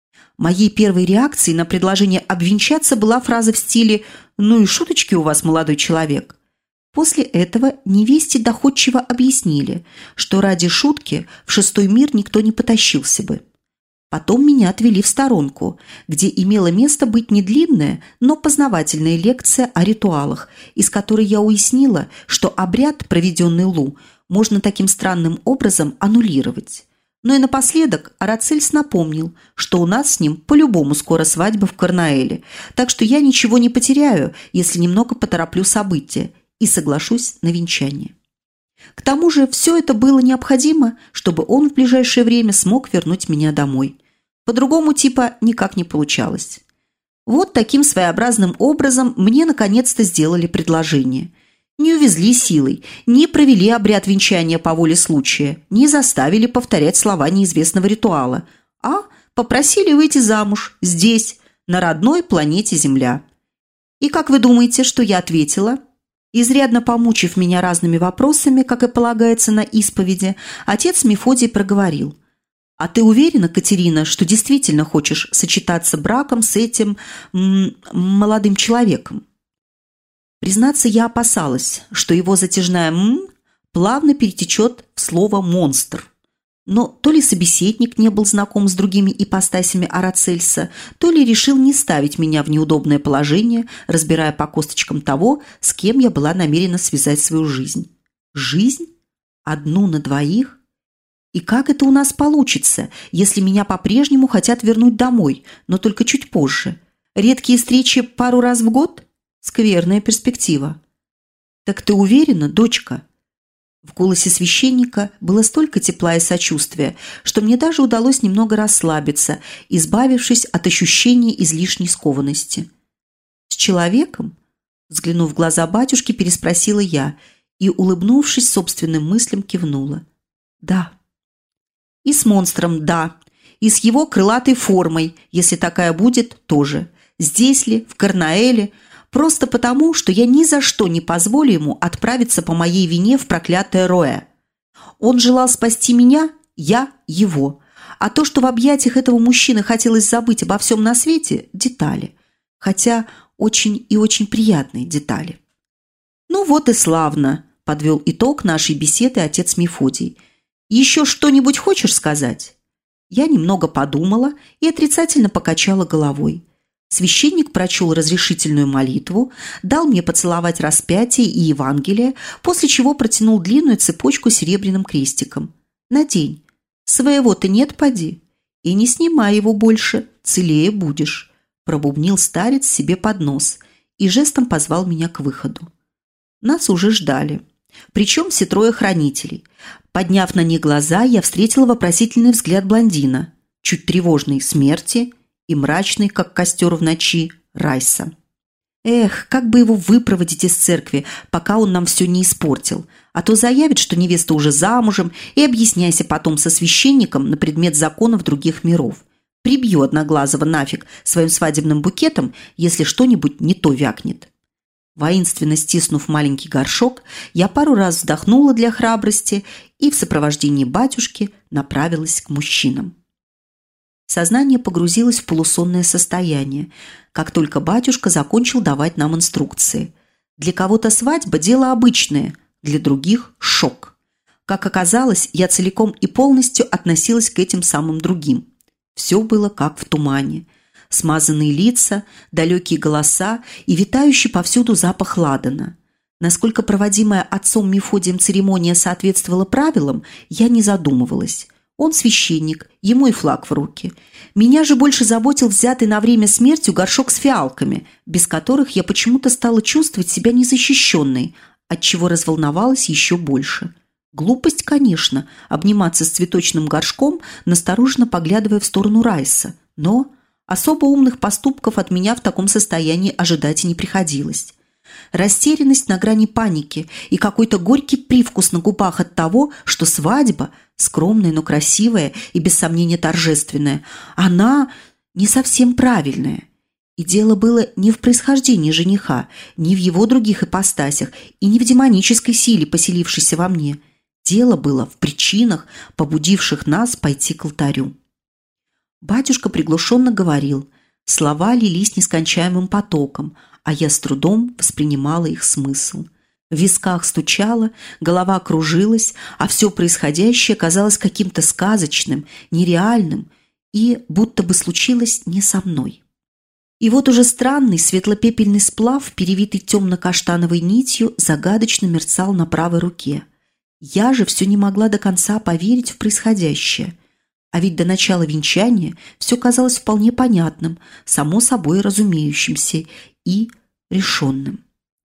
Speaker 1: Моей первой реакцией на предложение обвенчаться была фраза в стиле «Ну и шуточки у вас, молодой человек». После этого невесте доходчиво объяснили, что ради шутки в шестой мир никто не потащился бы. Потом меня отвели в сторонку, где имела место быть не длинная, но познавательная лекция о ритуалах, из которой я уяснила, что обряд, проведенный Лу, можно таким странным образом аннулировать. Но и напоследок Арацельс напомнил, что у нас с ним по-любому скоро свадьба в Карнаэле, так что я ничего не потеряю, если немного потороплю события и соглашусь на венчание. К тому же все это было необходимо, чтобы он в ближайшее время смог вернуть меня домой. По-другому типа никак не получалось. Вот таким своеобразным образом мне наконец-то сделали предложение. Не увезли силой, не провели обряд венчания по воле случая, не заставили повторять слова неизвестного ритуала, а попросили выйти замуж здесь, на родной планете Земля. И как вы думаете, что я ответила? Изрядно помучив меня разными вопросами, как и полагается на исповеди, отец Мефодий проговорил: «А ты уверена, Катерина, что действительно хочешь сочетаться браком с этим молодым человеком?» Признаться, я опасалась, что его затяжная плавно перетечет в слово «монстр». Но то ли собеседник не был знаком с другими ипостасями Арацельса, то ли решил не ставить меня в неудобное положение, разбирая по косточкам того, с кем я была намерена связать свою жизнь. Жизнь? Одну на двоих? И как это у нас получится, если меня по-прежнему хотят вернуть домой, но только чуть позже? Редкие встречи пару раз в год? Скверная перспектива. «Так ты уверена, дочка?» В голосе священника было столько тепла и сочувствия, что мне даже удалось немного расслабиться, избавившись от ощущения излишней скованности. «С человеком? Взглянув в глаза батюшки, переспросила я и, улыбнувшись собственным мыслям, кивнула. Да. И с монстром, да. И с его крылатой формой, если такая будет, тоже. Здесь ли, в Карнаэле, просто потому, что я ни за что не позволю ему отправиться по моей вине в проклятое Роэ. Он желал спасти меня, я его. А то, что в объятиях этого мужчины хотелось забыть обо всем на свете – детали. Хотя очень и очень приятные детали. «Ну вот и славно», – подвел итог нашей беседы отец Мефодий. «Еще что-нибудь хочешь сказать?» Я немного подумала и отрицательно покачала головой. Священник прочел разрешительную молитву, дал мне поцеловать распятие и Евангелие, после чего протянул длинную цепочку с серебряным крестиком. «Надень. Своего-то нет, поди. И не снимай его больше, целее будешь», – пробубнил старец себе под нос и жестом позвал меня к выходу. Нас уже ждали. Причем все трое хранителей. Подняв на них глаза, я встретила вопросительный взгляд блондина, чуть тревожный смерти и мрачный, как костер в ночи, Райса. Эх, как бы его выпроводить из церкви, пока он нам все не испортил. А то заявит, что невеста уже замужем, и объясняйся потом со священником на предмет законов других миров. Прибью Одноглазого нафиг своим свадебным букетом, если что-нибудь не то вякнет. Воинственно стиснув маленький горшок, я пару раз вздохнула для храбрости и в сопровождении батюшки направилась к мужчинам. Сознание погрузилось в полусонное состояние, как только батюшка закончил давать нам инструкции. Для кого-то свадьба – дело обычное, для других – шок. Как оказалось, я целиком и полностью относилась к этим самым другим. Все было как в тумане. Смазанные лица, далекие голоса и витающий повсюду запах ладана. Насколько проводимая отцом Мефодием церемония соответствовала правилам, я не задумывалась. Он священник, ему и флаг в руки. Меня же больше заботил взятый на время смертью горшок с фиалками, без которых я почему-то стала чувствовать себя незащищенной, отчего разволновалась еще больше. Глупость, конечно, обниматься с цветочным горшком, настороженно поглядывая в сторону Райса, но особо умных поступков от меня в таком состоянии ожидать и не приходилось. Растерянность на грани паники и какой-то горький привкус на губах от того, что свадьба, скромная, но красивая и без сомнения торжественная, она не совсем правильная. И дело было не в происхождении жениха, не в его других ипостасях и не в демонической силе, поселившейся во мне. Дело было в причинах, побудивших нас пойти к алтарю. Батюшка приглушенно говорил, слова лились нескончаемым потоком, а я с трудом воспринимала их смысл. В висках стучало, голова кружилась, а все происходящее казалось каким-то сказочным, нереальным и будто бы случилось не со мной. И вот уже странный светло-пепельный сплав, перевитый темно-каштановой нитью, загадочно мерцал на правой руке. Я же все не могла до конца поверить в происходящее. А ведь до начала венчания все казалось вполне понятным, само собой разумеющимся и решенным.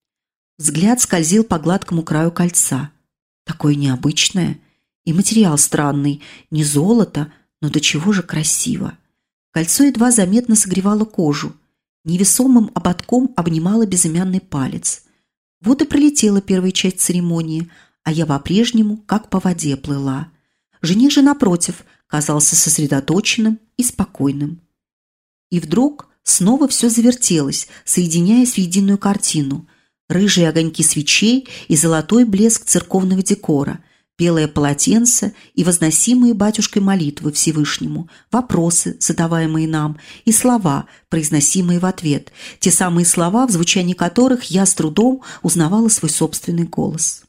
Speaker 1: Взгляд скользил по гладкому краю кольца. Такое необычное. И материал странный. Не золото, но до чего же красиво. Кольцо едва заметно согревало кожу. Невесомым ободком обнимало безымянный палец. Вот и пролетела первая часть церемонии, а я по-прежнему как по воде плыла. Жених же, напротив, казался сосредоточенным и спокойным. И вдруг снова все завертелось, соединяясь в единую картину. Рыжие огоньки свечей и золотой блеск церковного декора, белое полотенце и возносимые батюшкой молитвы Всевышнему, вопросы, задаваемые нам, и слова, произносимые в ответ, те самые слова, в звучании которых я с трудом узнавала свой собственный голос.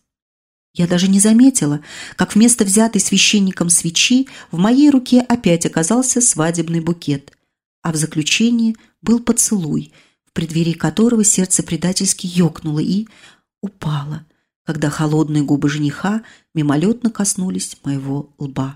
Speaker 1: Я даже не заметила, как вместо взятой священником свечи в моей руке опять оказался свадебный букет, а в заключении был поцелуй, в преддверии которого сердце предательски ёкнуло и упало, когда холодные губы жениха мимолетно коснулись моего лба.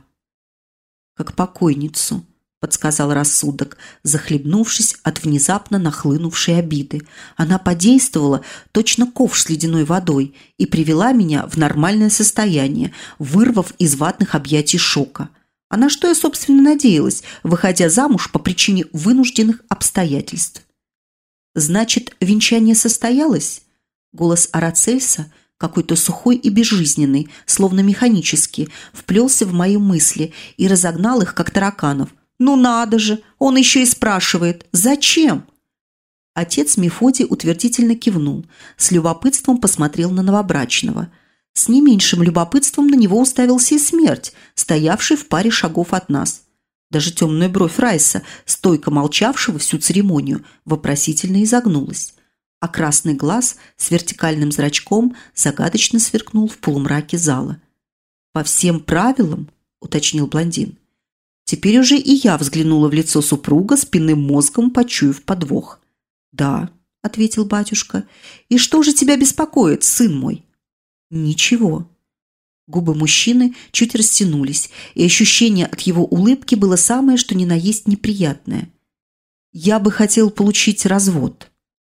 Speaker 1: «Как покойницу», – подсказал рассудок, захлебнувшись от внезапно нахлынувшей обиды. Она подействовала точно ковш с ледяной водой и привела меня в нормальное состояние, вырвав из ватных объятий шока. А на что я, собственно, надеялась, выходя замуж по причине вынужденных обстоятельств? Значит, венчание состоялось? Голос Арацельса, какой-то сухой и безжизненный, словно механический, вплелся в мои мысли и разогнал их, как тараканов. «Ну надо же! Он еще и спрашивает. Зачем?» Отец Мефодий утвердительно кивнул, с любопытством посмотрел на новобрачного. С не меньшим любопытством на него уставился и смерть, стоявший в паре шагов от нас. Даже темная бровь Райса, стойко молчавшего всю церемонию, вопросительно изогнулась, а красный глаз с вертикальным зрачком загадочно сверкнул в полумраке зала. «По всем правилам?» – уточнил блондин. Теперь уже и я взглянула в лицо супруга, спинным мозгом почуяв подвох. «Да», – ответил батюшка. «И что же тебя беспокоит, сын мой?» «Ничего». Губы мужчины чуть растянулись, и ощущение от его улыбки было самое, что ни на есть неприятное. «Я бы хотел получить развод».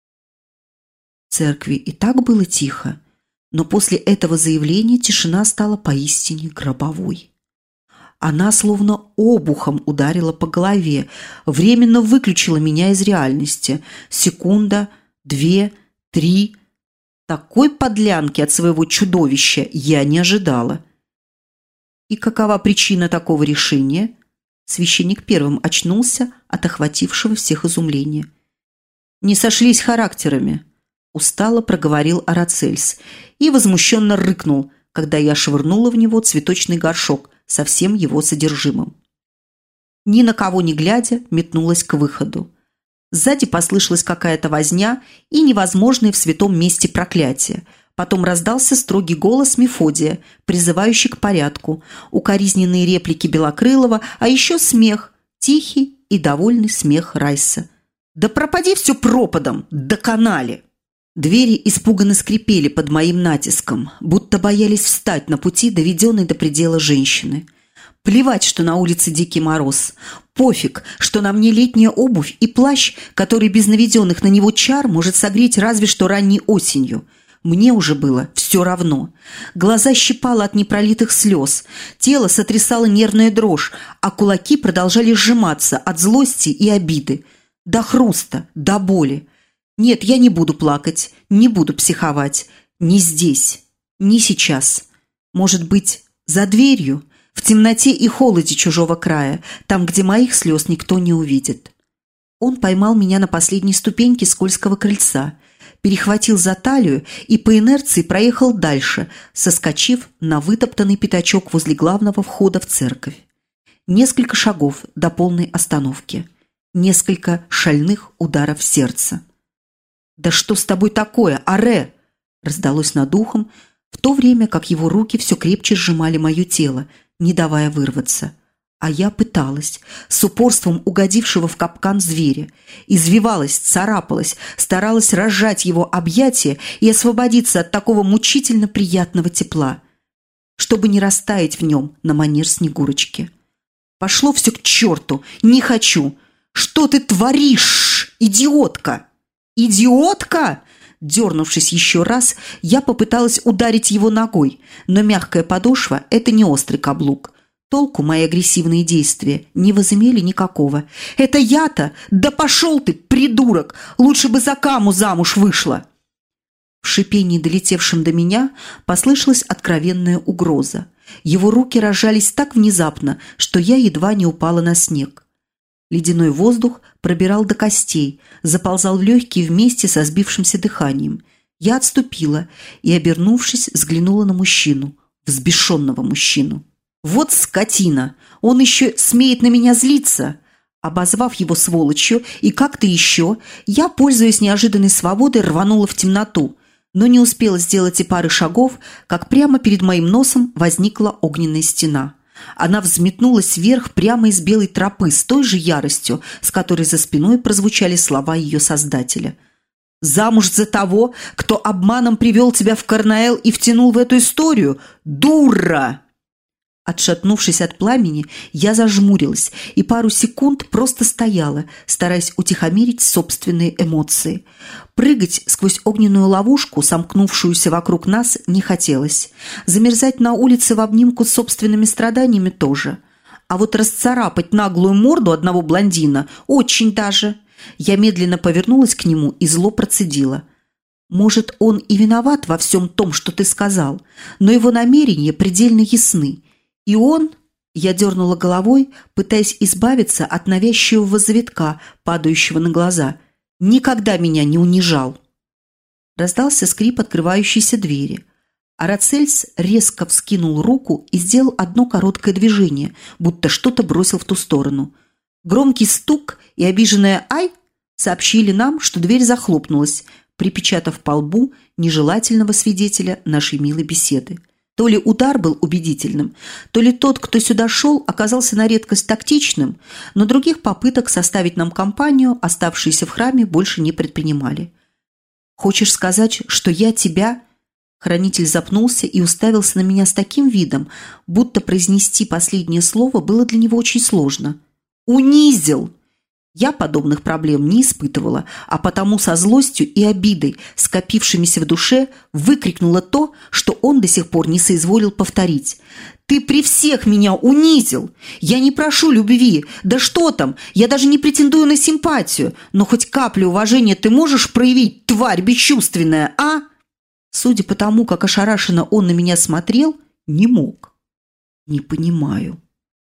Speaker 1: В церкви и так было тихо, но после этого заявления тишина стала поистине гробовой. Она словно обухом ударила по голове, временно выключила меня из реальности. Секунда, 2, 3. Такой подлянки от своего чудовища я не ожидала. И какова причина такого решения? Священник первым очнулся от охватившего всех изумления. «Не сошлись характерами», – устало проговорил Арацельс и возмущенно рыкнул, когда я швырнула в него цветочный горшок со всем его содержимым. Ни на кого не глядя, метнулась к выходу. Сзади послышалась какая-то возня и невозможное в святом месте проклятие. Потом раздался строгий голос Мефодия, призывающий к порядку, укоризненные реплики Белокрылова, а еще смех, тихий и довольный смех Райса. «Да пропади все пропадом, доконали!» Двери испуганно скрипели под моим натиском, будто боялись встать на пути доведенной до предела женщины. Плевать, что на улице дикий мороз. Пофиг, что на мне летняя обувь и плащ, который без наведенных на него чар может согреть разве что ранней осенью. Мне уже было все равно. Глаза щипало от непролитых слез, тело сотрясало нервная дрожь, а кулаки продолжали сжиматься от злости и обиды. До хруста, до боли. Нет, я не буду плакать, не буду психовать. Не здесь, не сейчас. Может быть, за дверью, в темноте и холоде чужого края, там, где моих слез никто не увидит. Он поймал меня на последней ступеньке скользкого крыльца, перехватил за талию и по инерции проехал дальше, соскочив на вытоптанный пятачок возле главного входа в церковь. Несколько шагов до полной остановки. Несколько шальных ударов в сердце. «Да что с тобой такое, Аре?» раздалось над ухом, в то время как его руки все крепче сжимали мое тело, не давая вырваться. А я пыталась, с упорством угодившего в капкан зверя, извивалась, царапалась, старалась разжать его объятия и освободиться от такого мучительно приятного тепла, чтобы не растаять в нем на манер Снегурочки. «Пошло все к черту! Не хочу! Что ты творишь, идиотка?» «Идиотка!» Дернувшись еще раз, я попыталась ударить его ногой, но мягкая подошва – это не острый каблук. Толку мои агрессивные действия не возымели никакого. «Это я-то? Да пошел ты, придурок! Лучше бы за Каму замуж вышла!» В шипении, долетевшем до меня, послышалась откровенная угроза. Его руки разжались так внезапно, что я едва не упала на снег. Ледяной воздух пробирал до костей, заползал в легкие вместе со сбившимся дыханием. Я отступила и, обернувшись, взглянула на мужчину, взбешенного мужчину. «Вот скотина! Он еще смеет на меня злиться!» Обозвав его сволочью и как-то еще, я, пользуясь неожиданной свободой, рванула в темноту, но не успела сделать и пары шагов, как прямо перед моим носом возникла огненная стена. Она взметнулась вверх прямо из белой тропы с той же яростью, с которой за спиной прозвучали слова ее создателя. «Замуж за того, кто обманом привел тебя в Карнаэл и втянул в эту историю? Дура!» Отшатнувшись от пламени, я зажмурилась и пару секунд просто стояла, стараясь утихомирить собственные эмоции. Прыгать сквозь огненную ловушку, сомкнувшуюся вокруг нас, не хотелось. Замерзать на улице в обнимку с собственными страданиями тоже. А вот расцарапать наглую морду одного блондина очень даже. Я медленно повернулась к нему и зло процедила. Может, он и виноват во всем том, что ты сказал, но его намерения предельно ясны. И он, я дернула головой, пытаясь избавиться от навязчивого завитка, падающего на глаза, никогда меня не унижал. Раздался скрип открывающейся двери. Арацельс резко вскинул руку и сделал одно короткое движение, будто что-то бросил в ту сторону. Громкий стук и обиженное «ай» сообщили нам, что дверь захлопнулась, припечатав по лбу нежелательного свидетеля нашей милой беседы. То ли удар был убедительным, то ли тот, кто сюда шел, оказался на редкость тактичным, но других попыток составить нам компанию оставшиеся в храме больше не предпринимали. «Хочешь сказать, что я тебя...» Хранитель запнулся и уставился на меня с таким видом, будто произнести последнее слово было для него очень сложно. «Унизил!» Я подобных проблем не испытывала, а потому со злостью и обидой, скопившимися в душе, выкрикнула то, что он до сих пор не соизволил повторить. «Ты при всех меня унизил! Я не прошу любви! Да что там! Я даже не претендую на симпатию! Но хоть каплю уважения ты можешь проявить, тварь бесчувственная, а?» Судя по тому, как ошарашенно он на меня смотрел, не мог. «Не понимаю».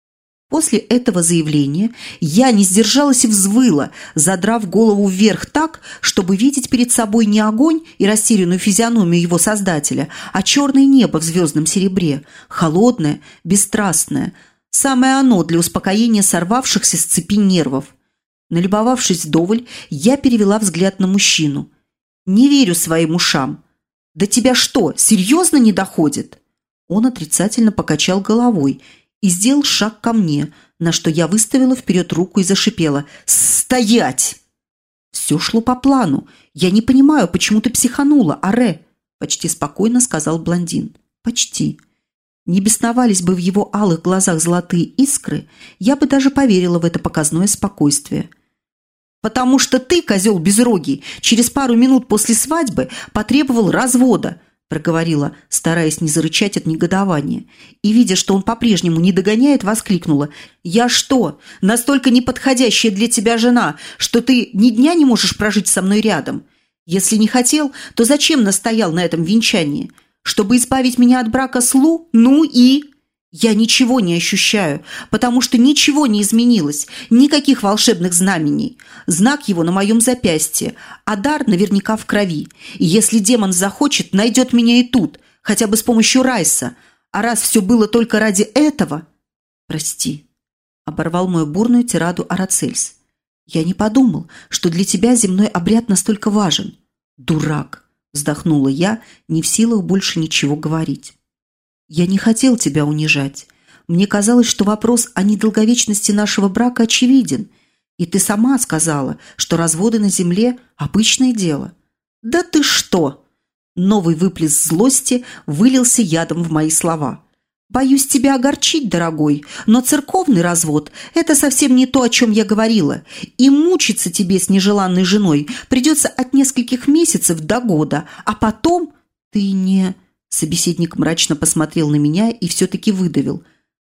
Speaker 1: После этого заявления я не сдержалась и взвыла, задрав голову вверх так, чтобы видеть перед собой не огонь и растерянную физиономию его создателя, а черное небо в звездном серебре, холодное, бесстрастное. Самое оно для успокоения сорвавшихся с цепи нервов. Налюбовавшись вдоволь, я перевела взгляд на мужчину. «Не верю своим ушам. «Да тебя что, серьезно не доходит?» Он отрицательно покачал головой и сделал шаг ко мне, на что я выставила вперед руку и зашипела: «Стоять!» «Все шло по плану. Я не понимаю, почему ты психанула, Аре?» – почти спокойно сказал блондин. «Почти. Не бесновались бы в его алых глазах золотые искры, я бы даже поверила в это показное спокойствие». «Потому что ты, козел безрогий, через пару минут после свадьбы потребовал развода», проговорила, стараясь не зарычать от негодования. И, видя, что он по-прежнему не догоняет, воскликнула: «Я что, настолько неподходящая для тебя жена, что ты ни дня не можешь прожить со мной рядом? Если не хотел, то зачем настоял на этом венчании? Чтобы избавить меня от брака с Лу? Ну и...» «Я ничего не ощущаю, потому что ничего не изменилось, никаких волшебных знамений. Знак его на моем запястье, а дар наверняка в крови. И если демон захочет, найдет меня и тут, хотя бы с помощью Райса. А раз все было только ради этого...» «Прости», — оборвал мою бурную тираду Арацельс. «Я не подумал, что для тебя земной обряд настолько важен». «Дурак», — вздохнула я, не в силах больше ничего говорить. «Я не хотел тебя унижать. Мне казалось, что вопрос о недолговечности нашего брака очевиден. И ты сама сказала, что разводы на земле – обычное дело». «Да ты что!» Новый выплеск злости вылился ядом в мои слова. «Боюсь тебя огорчить, дорогой, но церковный развод – это совсем не то, о чем я говорила. И мучиться тебе с нежеланной женой придется от нескольких месяцев до года, а потом ты не...» Собеседник мрачно посмотрел на меня и все-таки выдавил: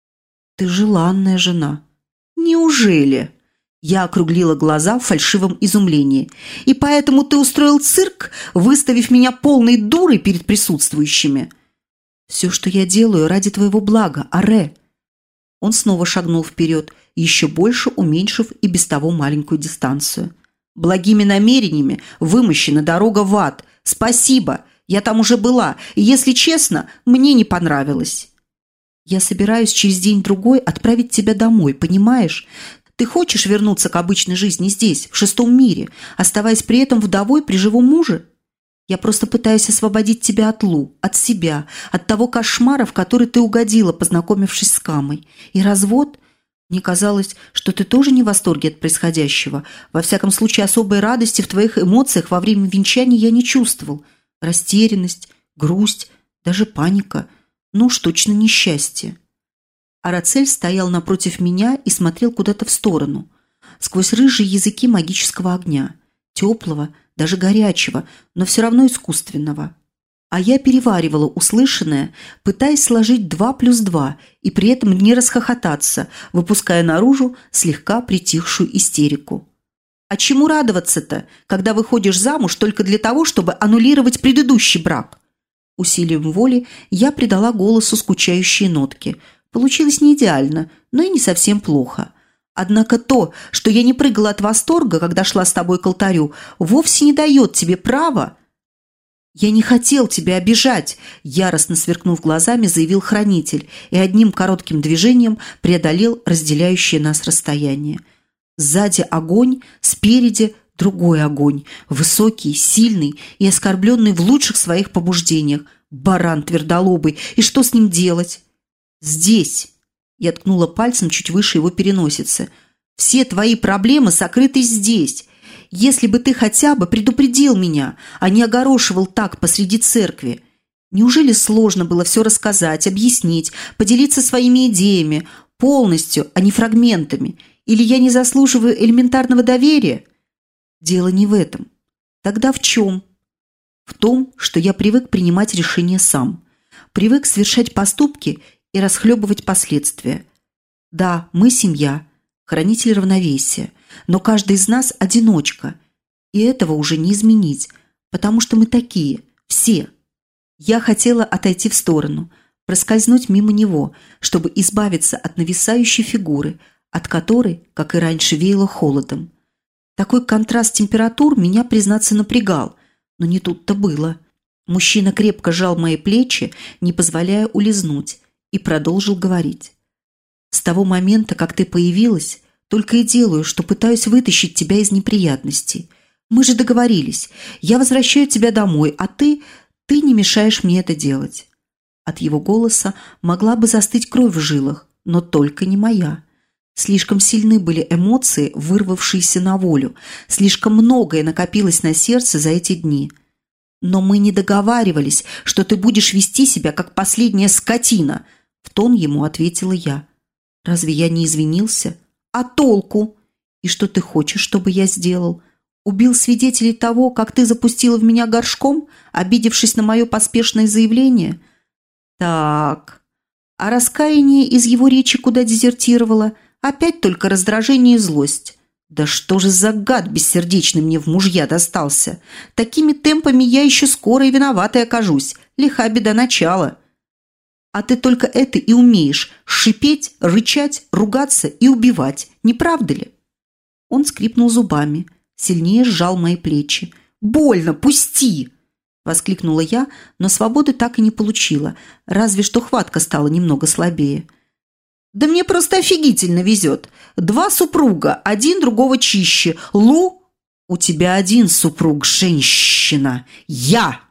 Speaker 1: «Ты желанная жена». «Неужели?» Я округлила глаза в фальшивом изумлении. «И поэтому ты устроил цирк, выставив меня полной дурой перед присутствующими?» «Все, что я делаю, ради твоего блага, Аре». Он снова шагнул вперед, еще больше уменьшив и без того маленькую дистанцию. «Благими намерениями вымощена дорога в ад. Спасибо. Я там уже была, и, если честно, мне не понравилось». «Я собираюсь через день-другой отправить тебя домой, понимаешь? Ты хочешь вернуться к обычной жизни здесь, в шестом мире, оставаясь при этом вдовой при живом муже? Я просто пытаюсь освободить тебя от Лу, от себя, от того кошмара, в который ты угодила, познакомившись с Камой. И развод? Мне казалось, что ты тоже не в восторге от происходящего. Во всяком случае, особой радости в твоих эмоциях во время венчания я не чувствовал. Растерянность, грусть, даже паника. Ну уж точно несчастье». Арацель стоял напротив меня и смотрел куда-то в сторону, сквозь рыжие языки магического огня, теплого, даже горячего, но все равно искусственного. А я переваривала услышанное, пытаясь сложить 2 плюс 2 и при этом не расхохотаться, выпуская наружу слегка притихшую истерику. А чему радоваться-то, когда выходишь замуж только для того, чтобы аннулировать предыдущий брак? Усилием воли я придала голосу скучающие нотки. Получилось не идеально, но и не совсем плохо. Однако то, что я не прыгала от восторга, когда шла с тобой к алтарю, вовсе не дает тебе права. «Я не хотел тебя обижать», – яростно сверкнув глазами, заявил хранитель и одним коротким движением преодолел разделяющее нас расстояние. Сзади огонь, спереди другой огонь, высокий, сильный и оскорбленный в лучших своих побуждениях. Баран твердолобый, и что с ним делать? «Здесь», – я ткнула пальцем чуть выше его переносицы, – «все твои проблемы сокрыты здесь. Если бы ты хотя бы предупредил меня, а не огорошивал так посреди церкви. Неужели сложно было все рассказать, объяснить, поделиться своими идеями, полностью, а не фрагментами? Или я не заслуживаю элементарного доверия? Дело не в этом. Тогда в чем? В том, что я привык принимать решения сам. Привык совершать поступки и расхлебывать последствия. Да, мы семья, хранитель равновесия, но каждый из нас одиночка. И этого уже не изменить, потому что мы такие, все. Я хотела отойти в сторону, проскользнуть мимо него, чтобы избавиться от нависающей фигуры, от которой, как и раньше, веяло холодом. Такой контраст температур меня, признаться, напрягал, но не тут-то было. Мужчина крепко сжал мои плечи, не позволяя улизнуть, и продолжил говорить. «С того момента, как ты появилась, только и делаю, что пытаюсь вытащить тебя из неприятностей. Мы же договорились. Я возвращаю тебя домой, а ты не мешаешь мне это делать». От его голоса могла бы застыть кровь в жилах, но только не моя. Слишком сильны были эмоции, вырвавшиеся на волю. Слишком многое накопилось на сердце за эти дни. «Но мы не договаривались, что ты будешь вести себя, как последняя скотина», – в тон ему ответила я. «Разве я не извинился? А толку? И что ты хочешь, чтобы я сделал? Убил свидетелей того, как ты запустила в меня горшком, обидевшись на мое поспешное заявление? Так, а раскаяние из его речи куда дезертировало? Опять только раздражение и злость. Да что же за гад бессердечный мне в мужья достался? Такими темпами я еще скоро и виноватой окажусь. Лиха беда начала. А ты только это и умеешь – шипеть, рычать, ругаться и убивать, не правда ли?» Он скрипнул зубами, сильнее сжал мои плечи. «Больно, пусти!» – воскликнула я, но свободы так и не получила, разве что хватка стала немного слабее. «Да мне просто офигительно везет. 2 супруга, один другого чище. Лу, у тебя один супруг, женщина. Я!»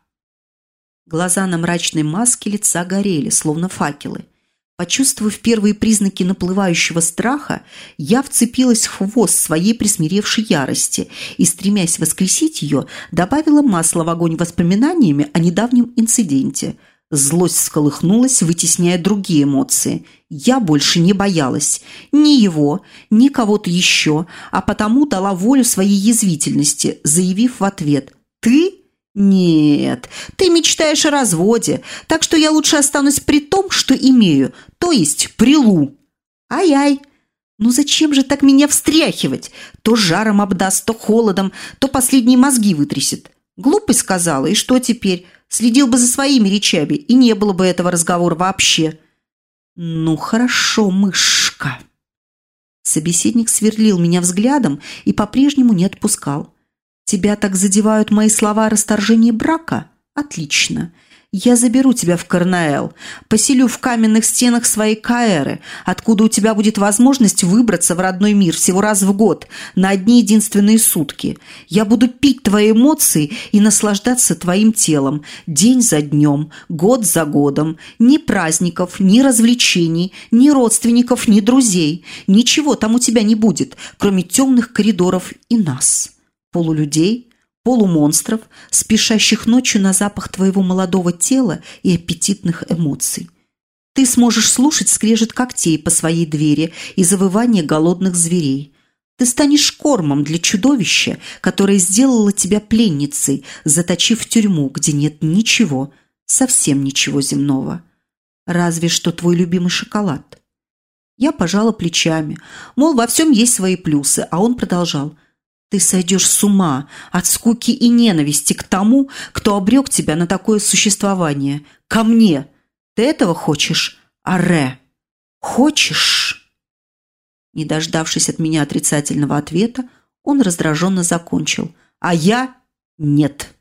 Speaker 1: Глаза на мрачной маске лица горели, словно факелы. Почувствовав первые признаки наплывающего страха, я вцепилась в хвост своей присмиревшей ярости и, стремясь воскресить ее, добавила масла в огонь воспоминаниями о недавнем инциденте. Злость всколыхнулась, вытесняя другие эмоции. Я больше не боялась ни его, ни кого-то еще, а потому дала волю своей язвительности, заявив в ответ: «Ты? Нет, ты мечтаешь о разводе, так что я лучше останусь при том, что имею, то есть при Лу». «Ай-ай! Ну зачем же так меня встряхивать? То жаром обдаст, то холодом, то последние мозги вытрясет. Глупость сказала, и что теперь? Следил бы за своими речами, и не было бы этого разговора вообще». «Ну хорошо, мышка». Собеседник сверлил меня взглядом и по-прежнему не отпускал. «Тебя так задевают мои слова о расторжении брака? Отлично. Я заберу тебя в Карнаэл, поселю в каменных стенах своей Каэры, откуда у тебя будет возможность выбраться в родной мир всего раз в год, на одни единственные сутки. Я буду пить твои эмоции и наслаждаться твоим телом, день за днем, год за годом. Ни праздников, ни развлечений, ни родственников, ни друзей. Ничего там у тебя не будет, кроме темных коридоров и нас, полулюдей, полумонстров, спешащих ночью на запах твоего молодого тела и аппетитных эмоций. Ты сможешь слушать скрежет когтей по своей двери и завывание голодных зверей. Ты станешь кормом для чудовища, которое сделало тебя пленницей, заточив в тюрьму, где нет ничего, совсем ничего земного. Разве что твой любимый шоколад». Я пожала плечами, мол, во всем есть свои плюсы, а он продолжал: Ты сойдешь с ума от скуки и ненависти к тому, кто обрек тебя на такое существование. Ко мне. Ты этого хочешь, Аре? Хочешь?» Не дождавшись от меня отрицательного ответа, он раздраженно закончил. «А я – нет».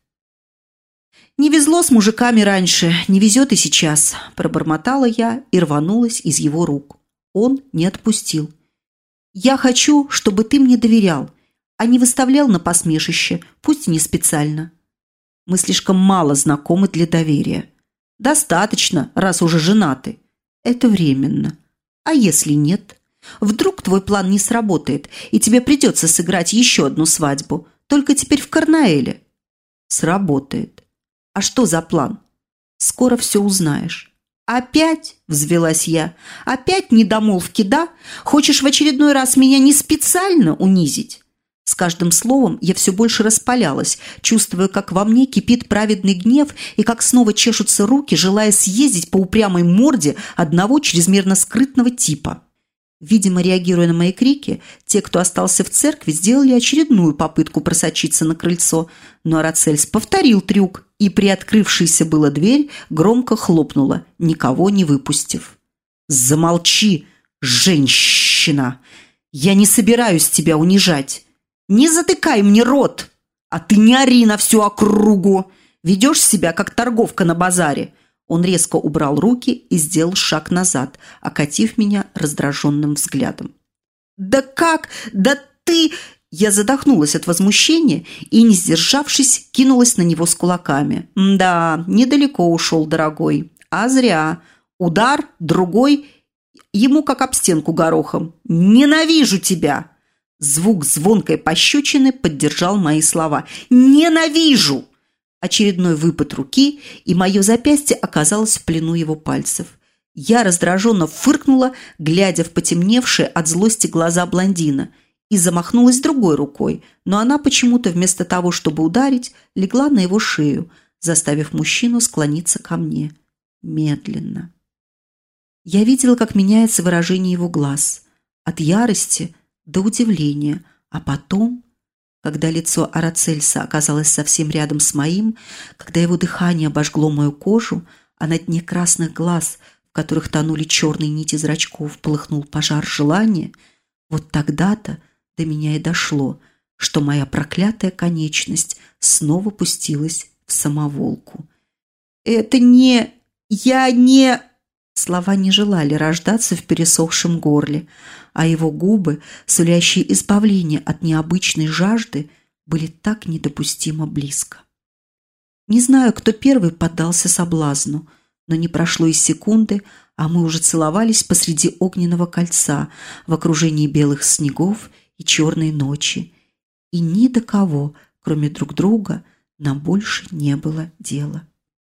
Speaker 1: «Не везло с мужиками раньше, не везет и сейчас», – пробормотала я и рванулась из его рук. Он не отпустил. «Я хочу, чтобы ты мне доверял, а не выставлял на посмешище, пусть и не специально. Мы слишком мало знакомы для доверия. Достаточно, раз уже женаты. Это временно. А если нет? Вдруг твой план не сработает, и тебе придется сыграть еще одну свадьбу, только теперь в Корнаэле?» «Сработает. А что за план? Скоро все узнаешь». «Опять?» – взвелась я. «Опять недомолвки, да? Хочешь в очередной раз меня не специально унизить?» С каждым словом я все больше распалялась, чувствуя, как во мне кипит праведный гнев и как снова чешутся руки, желая съездить по упрямой морде одного чрезмерно скрытного типа. Видимо, реагируя на мои крики, те, кто остался в церкви, сделали очередную попытку просочиться на крыльцо, но Арацельс повторил трюк, и приоткрывшаяся была дверь громко хлопнула, никого не выпустив. «Замолчи, женщина! Я не собираюсь тебя унижать! Не затыкай мне рот! А ты не ори на всю округу! Ведешь себя, как торговка на базаре!» Он резко убрал руки и сделал шаг назад, окатив меня раздраженным взглядом. «Да как? Да ты...» Я задохнулась от возмущения и, не сдержавшись, кинулась на него с кулаками. Да, недалеко ушел, дорогой. А зря. Удар, другой, ему как об стенку горохом. «Ненавижу тебя!» Звук звонкой пощечины поддержал мои слова. «Ненавижу!» Очередной выпад руки, и мое запястье оказалось в плену его пальцев. Я раздраженно фыркнула, глядя в потемневшие от злости глаза блондина, и замахнулась другой рукой, но она почему-то вместо того, чтобы ударить, легла на его шею, заставив мужчину склониться ко мне. Медленно. Я видела, как меняется выражение его глаз. От ярости до удивления, а потом... Когда лицо Арацельса оказалось совсем рядом с моим, когда его дыхание обожгло мою кожу, а на дне красных глаз, в которых тонули черные нити зрачков, полыхнул пожар желания, вот тогда-то до меня и дошло, что моя проклятая конечность снова пустилась в самоволку. «Это не... Я не...» Слова не желали рождаться в пересохшем горле, а его губы, сулящие избавление от необычной жажды, были так недопустимо близко. Не знаю, кто первый поддался соблазну, но не прошло и секунды, а мы уже целовались посреди огненного кольца в окружении белых снегов и черной ночи. И ни до кого, кроме друг друга, нам больше не было дела.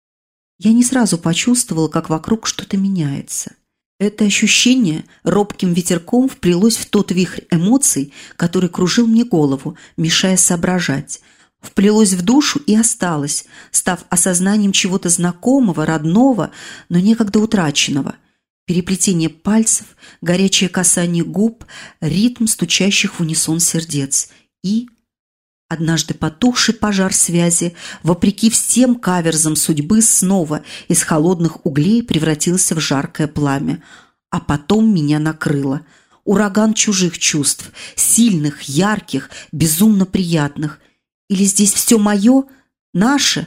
Speaker 1: Я не сразу почувствовала, как вокруг что-то меняется. Это ощущение робким ветерком вплелось в тот вихрь эмоций, который кружил мне голову, мешая соображать. Вплелось в душу и осталось, став осознанием чего-то знакомого, родного, но некогда утраченного. Переплетение пальцев, горячее касание губ, ритм стучащих в унисон сердец и... Однажды потухший пожар связи, вопреки всем каверзам судьбы, снова из холодных углей превратился в жаркое пламя. А потом меня накрыло. Ураган чужих чувств, сильных, ярких, безумно приятных. Или здесь все мое, наше,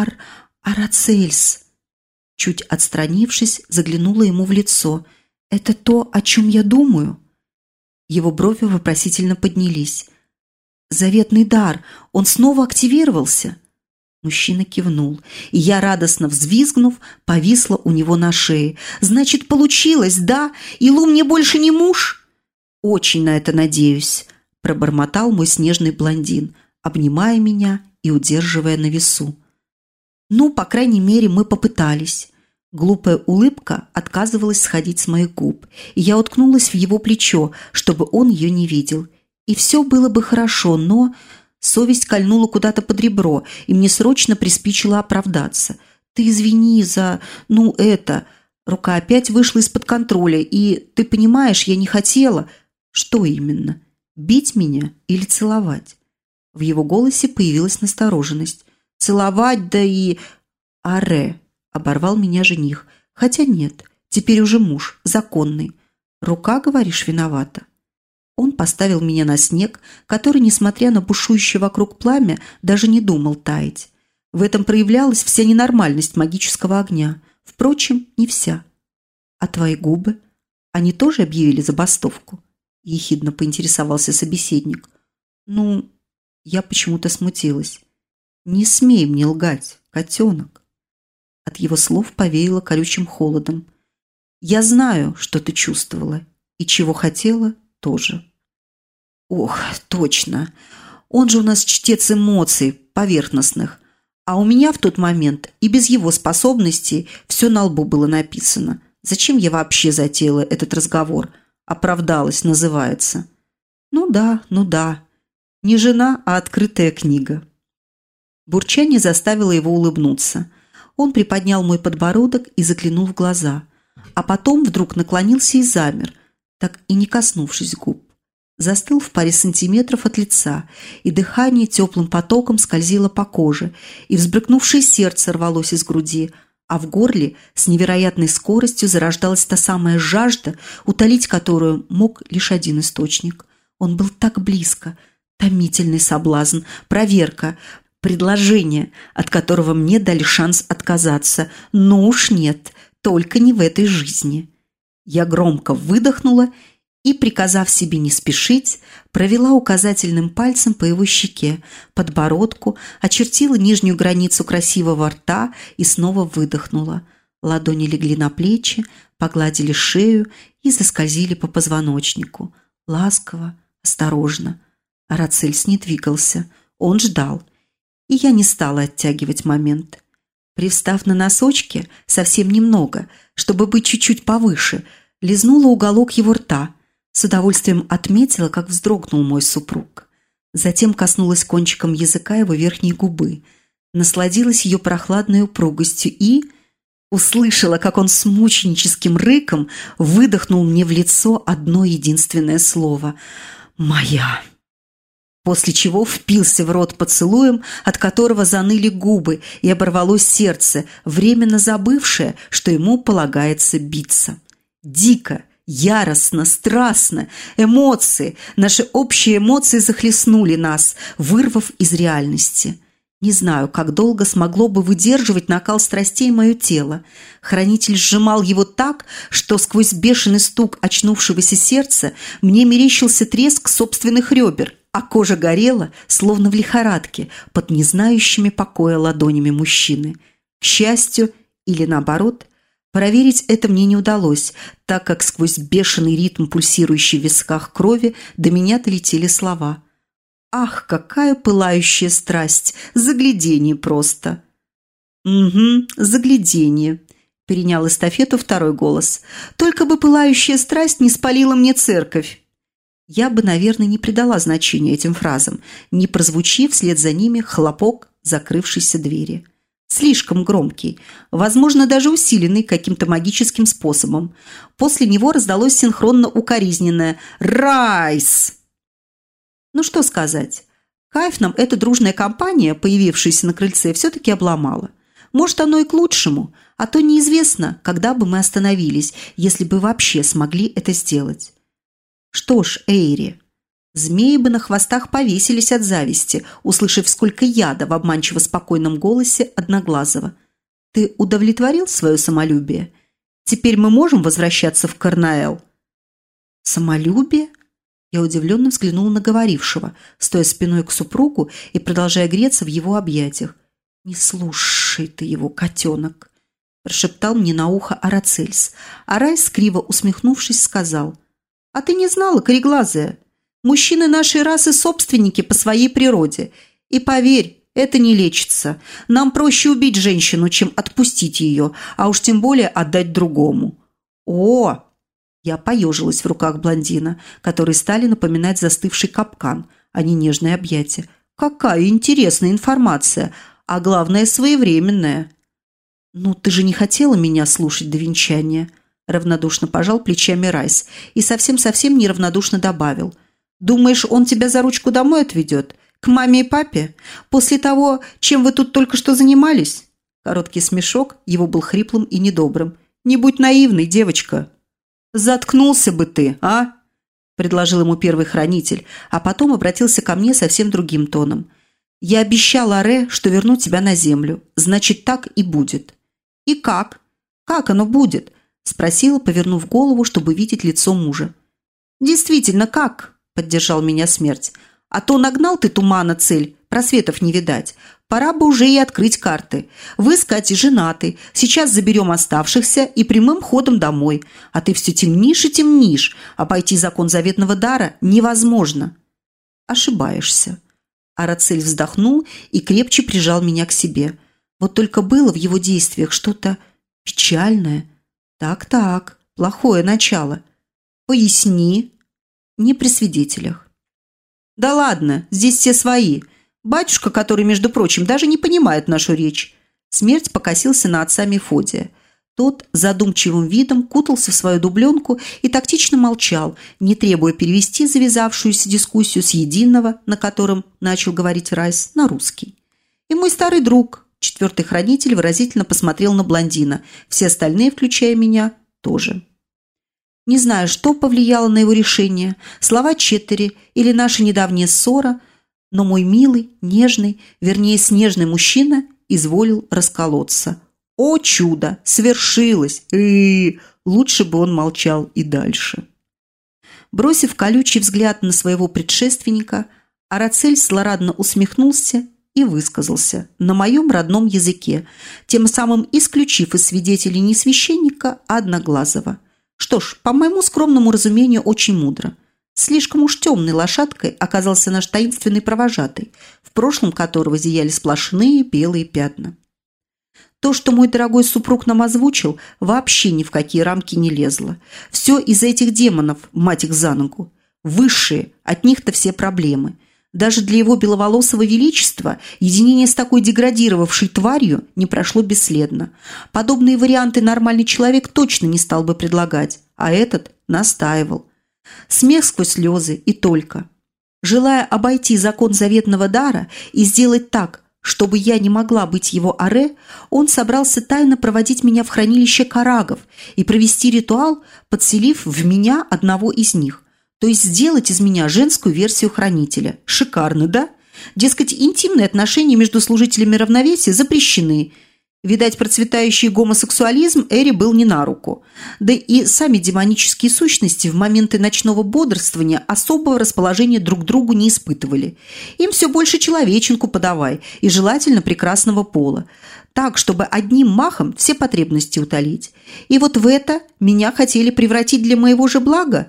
Speaker 1: Арацельс? Чуть отстранившись, заглянула ему в лицо. «Это то, о чем я думаю?» Его брови вопросительно поднялись. «Заветный дар, он снова активировался?» Мужчина кивнул, и я, радостно взвизгнув, повисла у него на шее. «Значит, получилось, да? Илу мне больше не муж?» «Очень на это надеюсь», – пробормотал мой снежный блондин, обнимая меня и удерживая на весу. «Ну, по крайней мере, мы попытались». Глупая улыбка отказывалась сходить с моих губ, и я уткнулась в его плечо, чтобы он ее не видел. И все было бы хорошо, но совесть кольнула куда-то под ребро, и мне срочно приспичило оправдаться. «Ты извини за... это...» Рука опять вышла из-под контроля, и, ты понимаешь, я не хотела... Что именно? Бить меня или целовать? В его голосе появилась настороженность. «Целовать, да и...» «Аре!» – оборвал меня жених. «Хотя нет, теперь уже муж, законный. Рука, говоришь, виновата». Он поставил меня на снег, который, несмотря на бушующее вокруг пламя, даже не думал таять. В этом проявлялась вся ненормальность магического огня. Впрочем, не вся. «А твои губы? Они тоже объявили забастовку?» – ехидно поинтересовался собеседник. «Ну...» Я почему-то смутилась. «Не смей мне лгать, котенок». От его слов повеяло колючим холодом. «Я знаю, что ты чувствовала, и чего хотела тоже». «Ох, точно. Он же у нас чтец эмоций, поверхностных. А у меня в тот момент и без его способностей все на лбу было написано. Зачем я вообще затеяла этот разговор? Оправдалась, называется». Ну да. Не жена, а открытая книга». Бурчание заставило его улыбнуться. Он приподнял мой подбородок и заглянул в глаза. А потом вдруг наклонился и замер, так и не коснувшись губ. Застыл в паре сантиметров от лица, и дыхание теплым потоком скользило по коже, и взбрыкнувшее сердце рвалось из груди, а в горле с невероятной скоростью зарождалась та самая жажда, утолить которую мог лишь один источник. Он был так близко. Томительный соблазн, проверка, предложение, от которого мне дали шанс отказаться. Но уж нет, только не в этой жизни. Я громко выдохнула и, приказав себе не спешить, провела указательным пальцем по его щеке, подбородку, очертила нижнюю границу красивого рта и снова выдохнула. Ладони легли на плечи, погладили шею и заскользили по позвоночнику. Ласково, осторожно. Арацельс не двигался. Он ждал. И я не стала оттягивать момент. Привстав на носочки, совсем немного, чтобы быть чуть-чуть повыше, лизнула уголок его рта. С удовольствием отметила, как вздрогнул мой супруг. Затем коснулась кончиком языка его верхней губы, насладилась ее прохладной упругостью и... услышала, как он с мученическим рыком выдохнул мне в лицо одно единственное слово «Моя». После чего впился в рот поцелуем, от которого заныли губы и оборвалось сердце, временно забывшее, что ему полагается биться. Дико, яростно, страстно, эмоции, наши общие эмоции захлестнули нас, вырвав из реальности. Не знаю, как долго смогло бы выдерживать накал страстей мое тело. Хранитель сжимал его так, что сквозь бешеный стук очнувшегося сердца мне мерещился треск собственных ребер, а кожа горела, словно в лихорадке, под незнающими покоя ладонями мужчины. К счастью, или наоборот, проверить это мне не удалось, так как сквозь бешеный ритм пульсирующей в висках крови до меня долетели слова. «Ах, какая пылающая страсть! Загляденье просто!» «Угу, загляденье», – перенял эстафету второй голос. «Только бы пылающая страсть не спалила мне церковь». Я бы, наверное, не придала значения этим фразам, не прозвучив вслед за ними хлопок закрывшейся двери. Слишком громкий, возможно, даже усиленный каким-то магическим способом. После него раздалось синхронно укоризненное «Райс!». Ну что сказать, кайф нам эта дружная компания, появившаяся на крыльце, все-таки обломала. Может, оно и к лучшему, а то неизвестно, когда бы мы остановились, если бы вообще смогли это сделать. Что ж, Эйри, змеи бы на хвостах повесились от зависти, услышав, сколько яда в обманчиво спокойном голосе Одноглазого. Ты удовлетворил свое самолюбие? Теперь мы можем возвращаться в Карнаэл? Самолюбие? Я удивленно взглянула на говорившего, стоя спиной к супругу и продолжая греться в его объятиях. «Не слушай ты его, котенок!» – прошептал мне на ухо Арацельс. А Райс, криво усмехнувшись, сказал: «А ты не знала, кореглазая? Мужчины нашей расы собственники по своей природе. И поверь, это не лечится. Нам проще убить женщину, чем отпустить ее, а уж тем более отдать другому». «О!» Я поежилась в руках блондина, которые стали напоминать застывший капкан, а не нежное объятие. «Какая интересная информация, а главное, своевременная». «Ну, ты же не хотела меня слушать до венчания?» Равнодушно пожал плечами Райс и совсем-совсем неравнодушно добавил: «Думаешь, он тебя за ручку домой отведет? К маме и папе? После того, чем вы тут только что занимались?» Короткий смешок его был хриплым и недобрым. «Не будь наивной, девочка». «Заткнулся бы ты, а?» – предложил ему первый хранитель, а потом обратился ко мне совсем другим тоном. «Я обещал Аре, что верну тебя на землю. Значит, так и будет». «И как? Как оно будет?» – спросила, повернув голову, чтобы видеть лицо мужа. «Действительно, как?» – поддержал меня смерть. «А то нагнал ты тумана цель, просветов не видать. Пора бы уже и открыть карты. Вы с Катей женаты. Сейчас заберем оставшихся и прямым ходом домой. А ты все темнишь и темнишь. Обойти закон заветного дара невозможно». «Ошибаешься». Арацель вздохнул и крепче прижал меня к себе. Вот только было в его действиях что-то печальное. Так, плохое начало. «Поясни». «Не при свидетелях». «Да ладно, здесь все свои. Батюшка, который, между прочим, даже не понимает нашу речь». Смерть покосился на отца Мефодия. Тот задумчивым видом кутался в свою дубленку и тактично молчал, не требуя перевести завязавшуюся дискуссию с единого, на котором начал говорить Райс, на русский. «И мой старый друг», четвертый хранитель выразительно посмотрел на блондина, все остальные, включая меня, тоже. Не знаю, что повлияло на его решение, слова Четтери или наша недавняя ссора, но мой милый, нежный, вернее, снежный мужчина изволил расколоться. О чудо! Свершилось! Лучше бы он молчал и дальше. Бросив колючий взгляд на своего предшественника, Арацель злорадно усмехнулся и высказался на моем родном языке, тем самым исключив из свидетелей не священника, а Одноглазого. Что ж, по моему скромному разумению, очень мудро. Слишком уж темной лошадкой оказался наш таинственный провожатый, в прошлом которого зияли сплошные белые пятна. То, что мой дорогой супруг нам озвучил, вообще ни в какие рамки не лезло. Все из-за этих демонов, мать их за ногу. Высшие, от них-то все проблемы. Даже для его беловолосого величества единение с такой деградировавшей тварью не прошло бесследно. Подобные варианты нормальный человек точно не стал бы предлагать, а этот настаивал. Смех сквозь слезы и только. Желая обойти закон заветного дара и сделать так, чтобы я не могла быть его Аре, он собрался тайно проводить меня в хранилище карагов и провести ритуал, подселив в меня одного из них. То есть сделать из меня женскую версию хранителя. Шикарно, да? Дескать, интимные отношения между служителями равновесия запрещены. Видать, процветающий гомосексуализм Эри был не на руку. Да и сами демонические сущности в моменты ночного бодрствования особого расположения друг к другу не испытывали. Им все больше человеченку подавай, и желательно прекрасного пола. Так, чтобы одним махом все потребности утолить. И вот в это меня хотели превратить для моего же блага?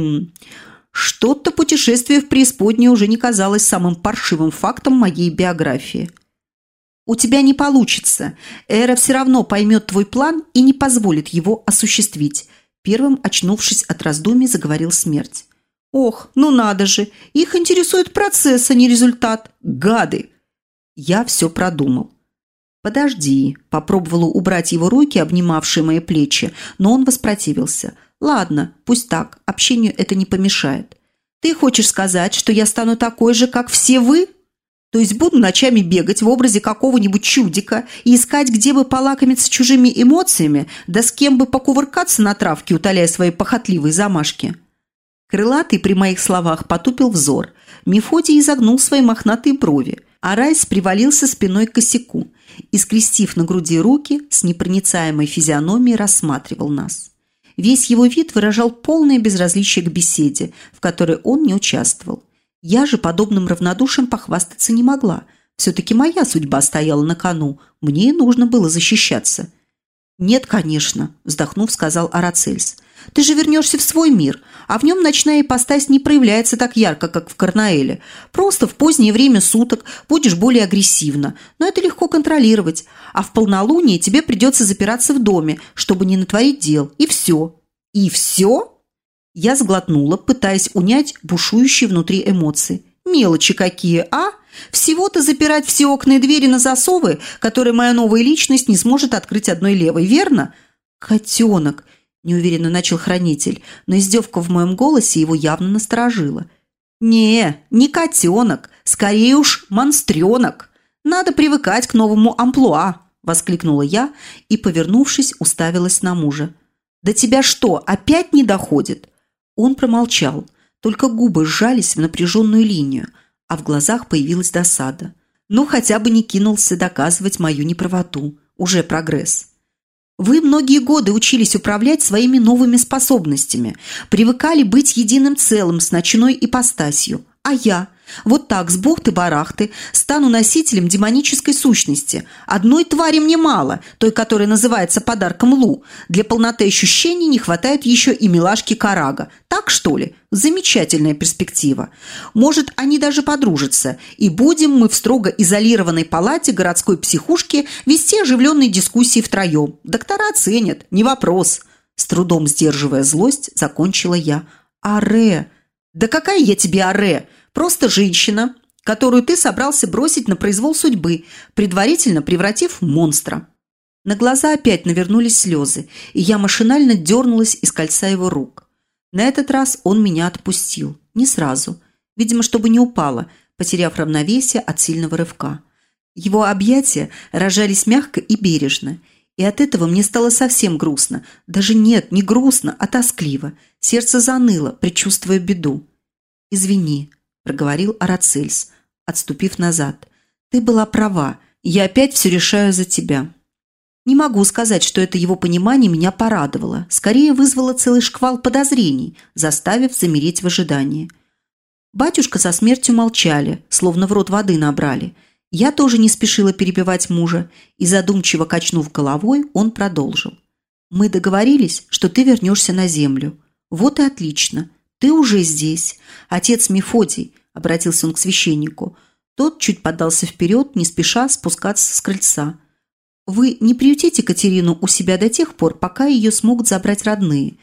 Speaker 1: Что-то путешествие в преисподнюю уже не казалось самым паршивым фактом моей биографии. «У тебя не получится. Эра все равно поймет твой план и не позволит его осуществить», первым, очнувшись от раздумий, заговорил смерть. «Ох, ну надо же! Их интересует процесс, а не результат. Гады!» Я все продумал. «Подожди», – попробовала убрать его руки, обнимавшие мои плечи, но он воспротивился. «Ладно, пусть так, общению это не помешает. Ты хочешь сказать, что я стану такой же, как все вы? То есть буду ночами бегать в образе какого-нибудь чудика и искать, где бы полакомиться чужими эмоциями, да с кем бы покувыркаться на травке, утоляя свои похотливые замашки?» Крылатый при моих словах потупил взор. Мефодий изогнул свои мохнатые брови, а Райс привалился спиной к косяку и, скрестив на груди руки, с непроницаемой физиономией рассматривал нас. Весь его вид выражал полное безразличие к беседе, в которой он не участвовал. Я же подобным равнодушием похвастаться не могла. Все-таки моя судьба стояла на кону, мне нужно было защищаться. «Нет, конечно», – вздохнув, сказал Арацельс. «Ты же вернешься в свой мир, а в нем ночная ипостась не проявляется так ярко, как в Карнаэле. Просто в позднее время суток будешь более агрессивна, но это легко контролировать. А в полнолуние тебе придется запираться в доме, чтобы не натворить дел. И все». «И все?» Я сглотнула, пытаясь унять бушующие внутри эмоции. «Мелочи какие, а? Всего-то запирать все окна и двери на засовы, которые моя новая личность не сможет открыть одной левой, верно?» «Котенок», – неуверенно начал хранитель, но издевка в моем голосе его явно насторожила. «Не котенок», – Скорее уж монстренок. Надо привыкать к новому амплуа», – воскликнула я и, повернувшись, уставилась на мужа. «До тебя что, опять не доходит?» Он промолчал, только губы сжались в напряженную линию, а в глазах появилась досада. Ну, хотя бы не кинулся доказывать мою неправоту. Уже прогресс. «Вы многие годы учились управлять своими новыми способностями, привыкали быть единым целым с ночной ипостасью. А я вот так с бухты-барахты стану носителем демонической сущности. Одной твари мне мало, той, которая называется подарком Лу. Для полноты ощущений не хватает еще и милашки Карага. Так, что ли? Замечательная перспектива. Может, они даже подружатся, и будем мы в строго изолированной палате городской психушки вести оживленные дискуссии втроем. Доктора оценят, не вопрос». С трудом сдерживая злость, закончила я. «Аре! Да какая я тебе аре? Просто женщина, которую ты собрался бросить на произвол судьбы, предварительно превратив в монстра». На глаза опять навернулись слезы, и я машинально дернулась из кольца его рук. На этот раз он меня отпустил. Не сразу. Видимо, чтобы не упала, потеряв равновесие от сильного рывка. Его объятия рожались мягко и бережно, и от этого мне стало совсем грустно. Даже нет, не грустно, а тоскливо. Сердце заныло, предчувствуя беду. «Извини», – проговорил Арацельс, отступив назад. «Ты была права, я опять все решаю за тебя». Не могу сказать, что это его понимание меня порадовало. Скорее вызвало целый шквал подозрений, заставив замереть в ожидании. Батюшка со смертью молчали, словно в рот воды набрали. Я тоже не спешила перебивать мужа, и, задумчиво качнув головой, он продолжил. «Мы договорились, что ты вернешься на землю. Вот и отлично. Ты уже здесь. Отец Мефодий», – обратился он к священнику. Тот чуть подался вперед, не спеша спускаться с крыльца. «Вы не приютите Катерину у себя до тех пор, пока ее смогут забрать родные.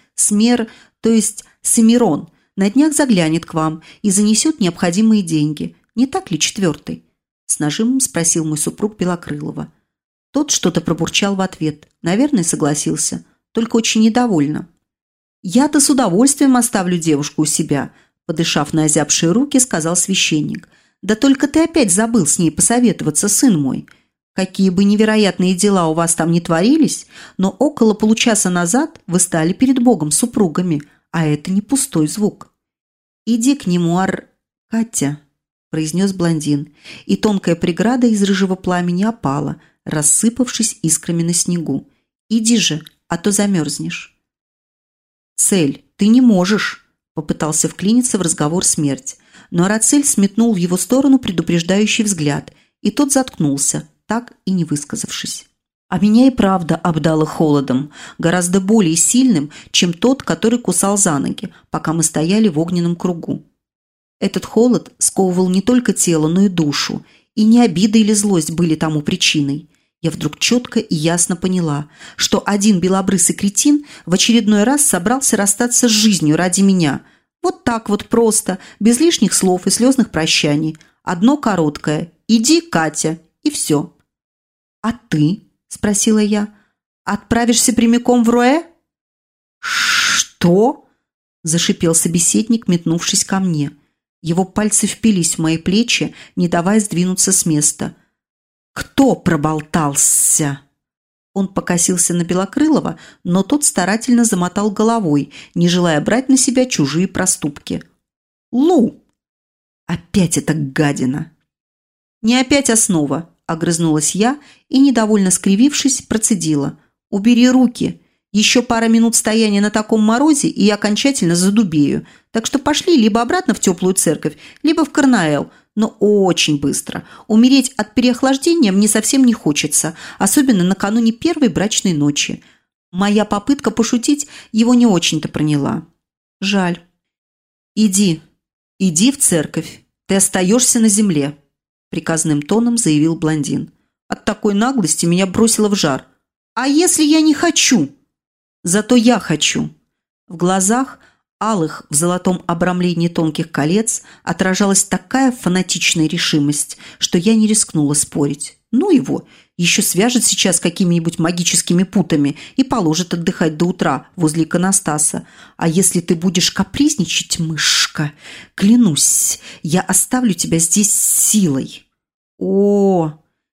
Speaker 1: То есть Семирон, на днях заглянет к вам и занесет необходимые деньги. Не так ли, четвертый?» С нажимом спросил мой супруг Белокрылова. Тот что-то пробурчал в ответ. Наверное, согласился. Только очень недовольно. «Я-то с удовольствием оставлю девушку у себя», – подышав на озябшие руки, сказал священник. «Да только ты опять забыл с ней посоветоваться, сын мой. Какие бы невероятные дела у вас там ни творились, но около получаса назад вы стали перед Богом супругами, а это не пустой звук». «Иди к нему, Катя», – произнес блондин, и тонкая преграда из рыжего пламени опала, рассыпавшись искрами на снегу. «Иди же, а то замерзнешь». «Цель, ты не можешь», – попытался вклиниться в разговор смерть, но Арацель сметнул в его сторону предупреждающий взгляд, и тот заткнулся, так и не высказавшись. А меня и правда обдало холодом, гораздо более сильным, чем тот, который кусал за ноги, пока мы стояли в огненном кругу. Этот холод сковывал не только тело, но и душу, и не обида или злость были тому причиной. Я вдруг четко и ясно поняла, что один белобрысый кретин в очередной раз собрался расстаться с жизнью ради меня. Вот так вот просто, без лишних слов и слезных прощаний. Одно короткое «Иди, Катя», и все. «А ты?» – спросила я. «Отправишься прямиком в Руэ?» «Что?» – зашипел собеседник, метнувшись ко мне. Его пальцы впились в мои плечи, не давая сдвинуться с места. «Кто проболтался?» Он покосился на Белокрылова, но тот старательно замотал головой, не желая брать на себя чужие проступки. «Лу!» «Опять эта гадина!» «Не опять основа!» – огрызнулась я и, недовольно скривившись, процедила. «Убери руки! Еще пара минут стояния на таком морозе, и я окончательно задубею. Так что пошли либо обратно в теплую церковь, либо в Карнаэл, но очень быстро. Умереть от переохлаждения мне совсем не хочется, особенно накануне первой брачной ночи». Моя попытка пошутить его не очень-то проняла. Жаль. «Иди в церковь, ты остаешься на земле», – приказным тоном заявил блондин. От такой наглости меня бросило в жар. «А если я не хочу?» «Зато я хочу». В глазах алых в золотом обрамлении тонких колец отражалась такая фанатичная решимость, что я не рискнула спорить. Ну его, еще свяжет сейчас какими-нибудь магическими путами и положит отдыхать до утра возле иконостаса. А если ты будешь капризничать, мышка, клянусь, я оставлю тебя здесь силой. О!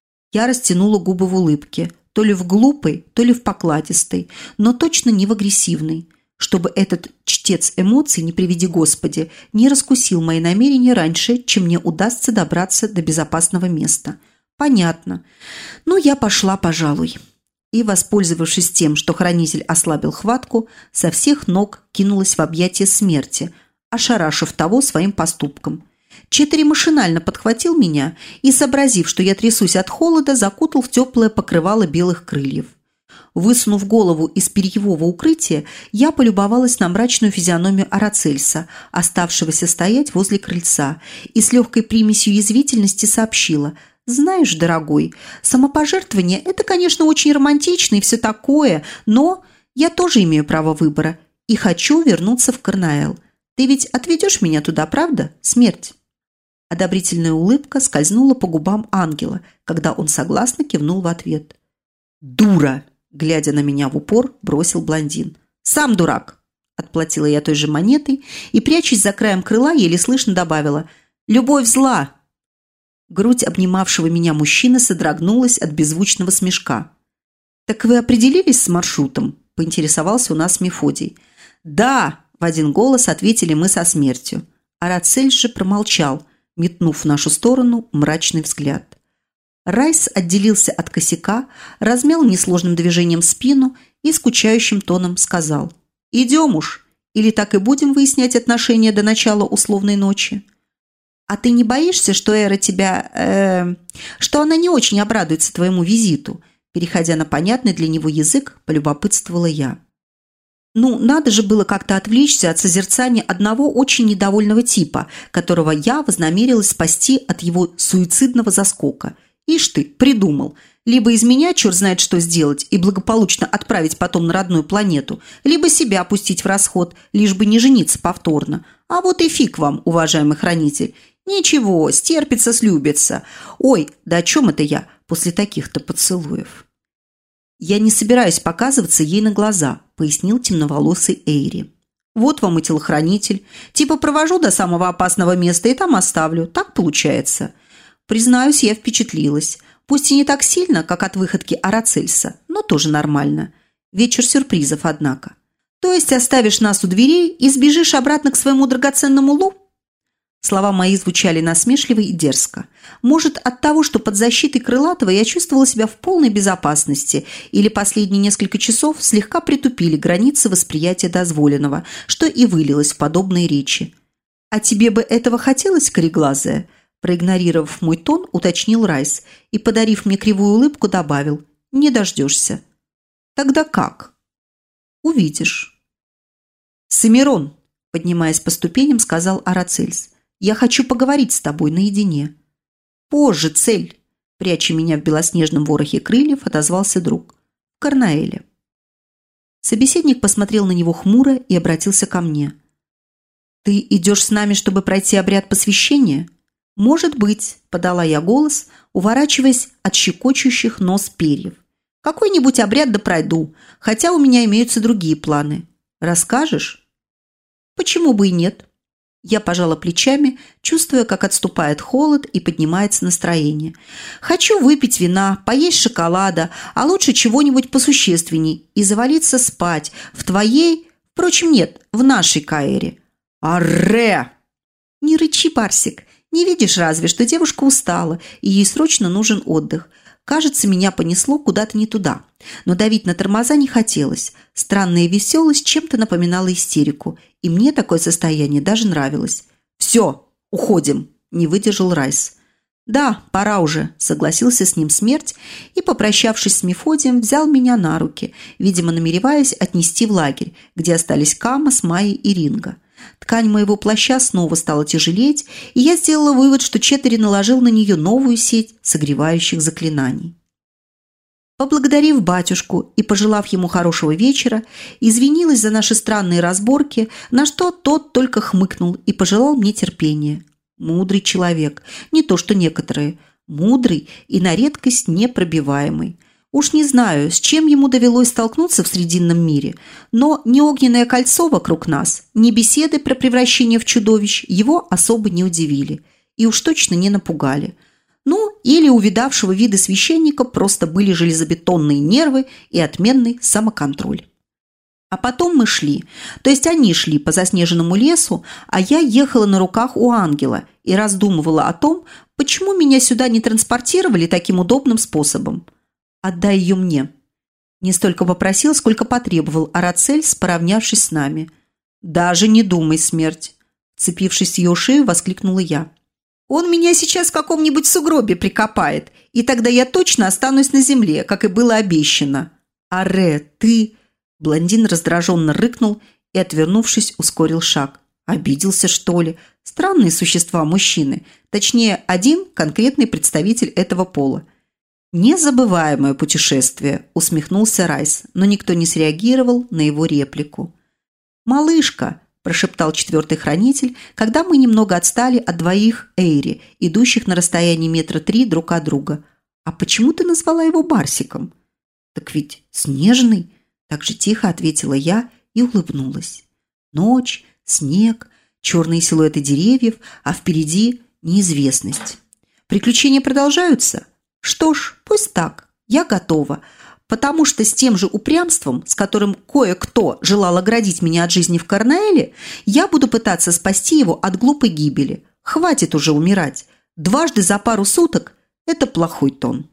Speaker 1: Я растянула губы в улыбке, то ли в глупой, то ли в покладистой, но точно не в агрессивной, чтобы этот чтец эмоций, не приведи Господи, не раскусил мои намерения раньше, чем мне удастся добраться до безопасного места. Понятно. Ну, я пошла, пожалуй. И, воспользовавшись тем, что хранитель ослабил хватку, со всех ног кинулась в объятия смерти, ошарашив того своим поступком. Четтери машинально подхватил меня и, сообразив, что я трясусь от холода, закутал в теплое покрывало белых крыльев. Высунув голову из перьевого укрытия, я полюбовалась на мрачную физиономию Арацельса, оставшегося стоять возле крыльца, и с легкой примесью язвительности сообщила: «Знаешь, дорогой, самопожертвование – это, конечно, очень романтично и все такое, но я тоже имею право выбора и хочу вернуться в Карнаэл. Ты ведь отведешь меня туда, правда, смерть?» Одобрительная улыбка скользнула по губам ангела, когда он согласно кивнул в ответ. «Дура!» – глядя на меня в упор, бросил блондин. «Сам дурак!» – отплатила я той же монетой и, прячась за краем крыла, еле слышно добавила: «Любовь зла!» Грудь обнимавшего меня мужчины содрогнулась от беззвучного смешка. «Так вы определились с маршрутом?» – поинтересовался у нас Мефодий. «Да!» – в один голос ответили мы со смертью. Арацельс же промолчал, метнув в нашу сторону мрачный взгляд. Райс отделился от косяка, размял несложным движением спину и скучающим тоном сказал: «Идем уж, или так и будем выяснять отношения до начала условной ночи». «А ты не боишься, что Эра тебя... что она не очень обрадуется твоему визиту?» Переходя на понятный для него язык, полюбопытствовала я. Ну, надо же было как-то отвлечься от созерцания одного очень недовольного типа, которого я вознамерилась спасти от его суицидного заскока. Ишь ты, придумал. Либо из меня черт знает что сделать и благополучно отправить потом на родную планету, либо себя опустить в расход, лишь бы не жениться повторно. А вот и фиг вам, уважаемый хранитель. Ничего, стерпится, слюбится. Ой, да о чем это я после таких-то поцелуев? Я не собираюсь показываться ей на глаза, пояснил темноволосый Эйри. Вот вам и телохранитель. Типа провожу до самого опасного места и там оставлю. Так получается. Признаюсь, я впечатлилась. Пусть и не так сильно, как от выходки Арацельса, но тоже нормально. Вечер сюрпризов, однако. То есть оставишь нас у дверей и сбежишь обратно к своему драгоценному Лу? Слова мои звучали насмешливо и дерзко. Может, от того, что под защитой Крылатого я чувствовала себя в полной безопасности, или последние несколько часов слегка притупили границы восприятия дозволенного, что и вылилось в подобные речи. «А тебе бы этого хотелось, кореглазая?» Проигнорировав мой тон, уточнил Райс и, подарив мне кривую улыбку, добавил: «Не дождешься». «Тогда как?» «Увидишь». «Семирон», поднимаясь по ступеням, сказал Арацельс, «я хочу поговорить с тобой наедине». «Позже, цель», пряча меня в белоснежном ворохе крыльев, отозвался друг. «В Карнаэле». Собеседник посмотрел на него хмуро и обратился ко мне. «Ты идешь с нами, чтобы пройти обряд посвящения?» «Может быть», – подала я голос, уворачиваясь от щекочущих нос перьев. «Какой-нибудь обряд да пройду, хотя у меня имеются другие планы. Расскажешь?» «Почему бы и нет?» Я пожала плечами, чувствуя, как отступает холод и поднимается настроение. «Хочу выпить вина, поесть шоколада, а лучше чего-нибудь посущественней и завалиться спать в твоей, впрочем, нет, в нашей Каэре». «Арре!» «Не рычи, Барсик. Не видишь разве, что девушка устала, и ей срочно нужен отдых. Кажется, меня понесло куда-то не туда. Но давить на тормоза не хотелось. Странная веселость чем-то напоминала истерику, и мне такое состояние даже нравилось. «Все, уходим», – не выдержал Райс. «Да, пора уже», – согласился с ним смерть и, попрощавшись с Мефодием, взял меня на руки, видимо, намереваясь отнести в лагерь, где остались Кама с Майей и Ринго. Ткань моего плаща снова стала тяжелеть, и я сделала вывод, что Четтери наложил на нее новую сеть согревающих заклинаний. Поблагодарив батюшку и пожелав ему хорошего вечера, извинилась за наши странные разборки, на что тот только хмыкнул и пожелал мне терпения. Мудрый человек, не то что некоторые, мудрый и на редкость непробиваемый. Уж не знаю, с чем ему довелось столкнуться в Срединном мире, но ни огненное кольцо вокруг нас, ни беседы про превращение в чудовищ его особо не удивили и уж точно не напугали. Ну, или у видавшего виды священника просто были железобетонные нервы и отменный самоконтроль. А потом мы шли, то есть они шли по заснеженному лесу, а я ехала на руках у ангела и раздумывала о том, почему меня сюда не транспортировали таким удобным способом. «Отдай ее мне», – не столько попросил, сколько потребовал Арацельс, поравнявшись с нами. «Даже не думай, смерть», – вцепившись в ее шею, воскликнула я. «Он меня сейчас в каком-нибудь сугробе прикопает, и тогда я точно останусь на земле, как и было обещано». «Аре, ты...» Блондин раздраженно рыкнул и, отвернувшись, ускорил шаг. Обиделся, что ли? Странные существа мужчины. Точнее, один конкретный представитель этого пола. «Незабываемое путешествие», – усмехнулся Райс, но никто не среагировал на его реплику. «Малышка», – прошептал четвертый хранитель, когда мы немного отстали от двоих Эйри, идущих на расстоянии 3 метра друг от друга. «А почему ты назвала его Барсиком?» «Так ведь снежный», – так же тихо ответила я и улыбнулась. Ночь, снег, черные силуэты деревьев, а впереди неизвестность. Приключения продолжаются? Что ж, пусть так, я готова, потому что с тем же упрямством, с которым кое-кто желал оградить меня от жизни в Карнаэле, я буду пытаться спасти его от глупой гибели. Хватит уже умирать. 2 за пару суток – это плохой тон.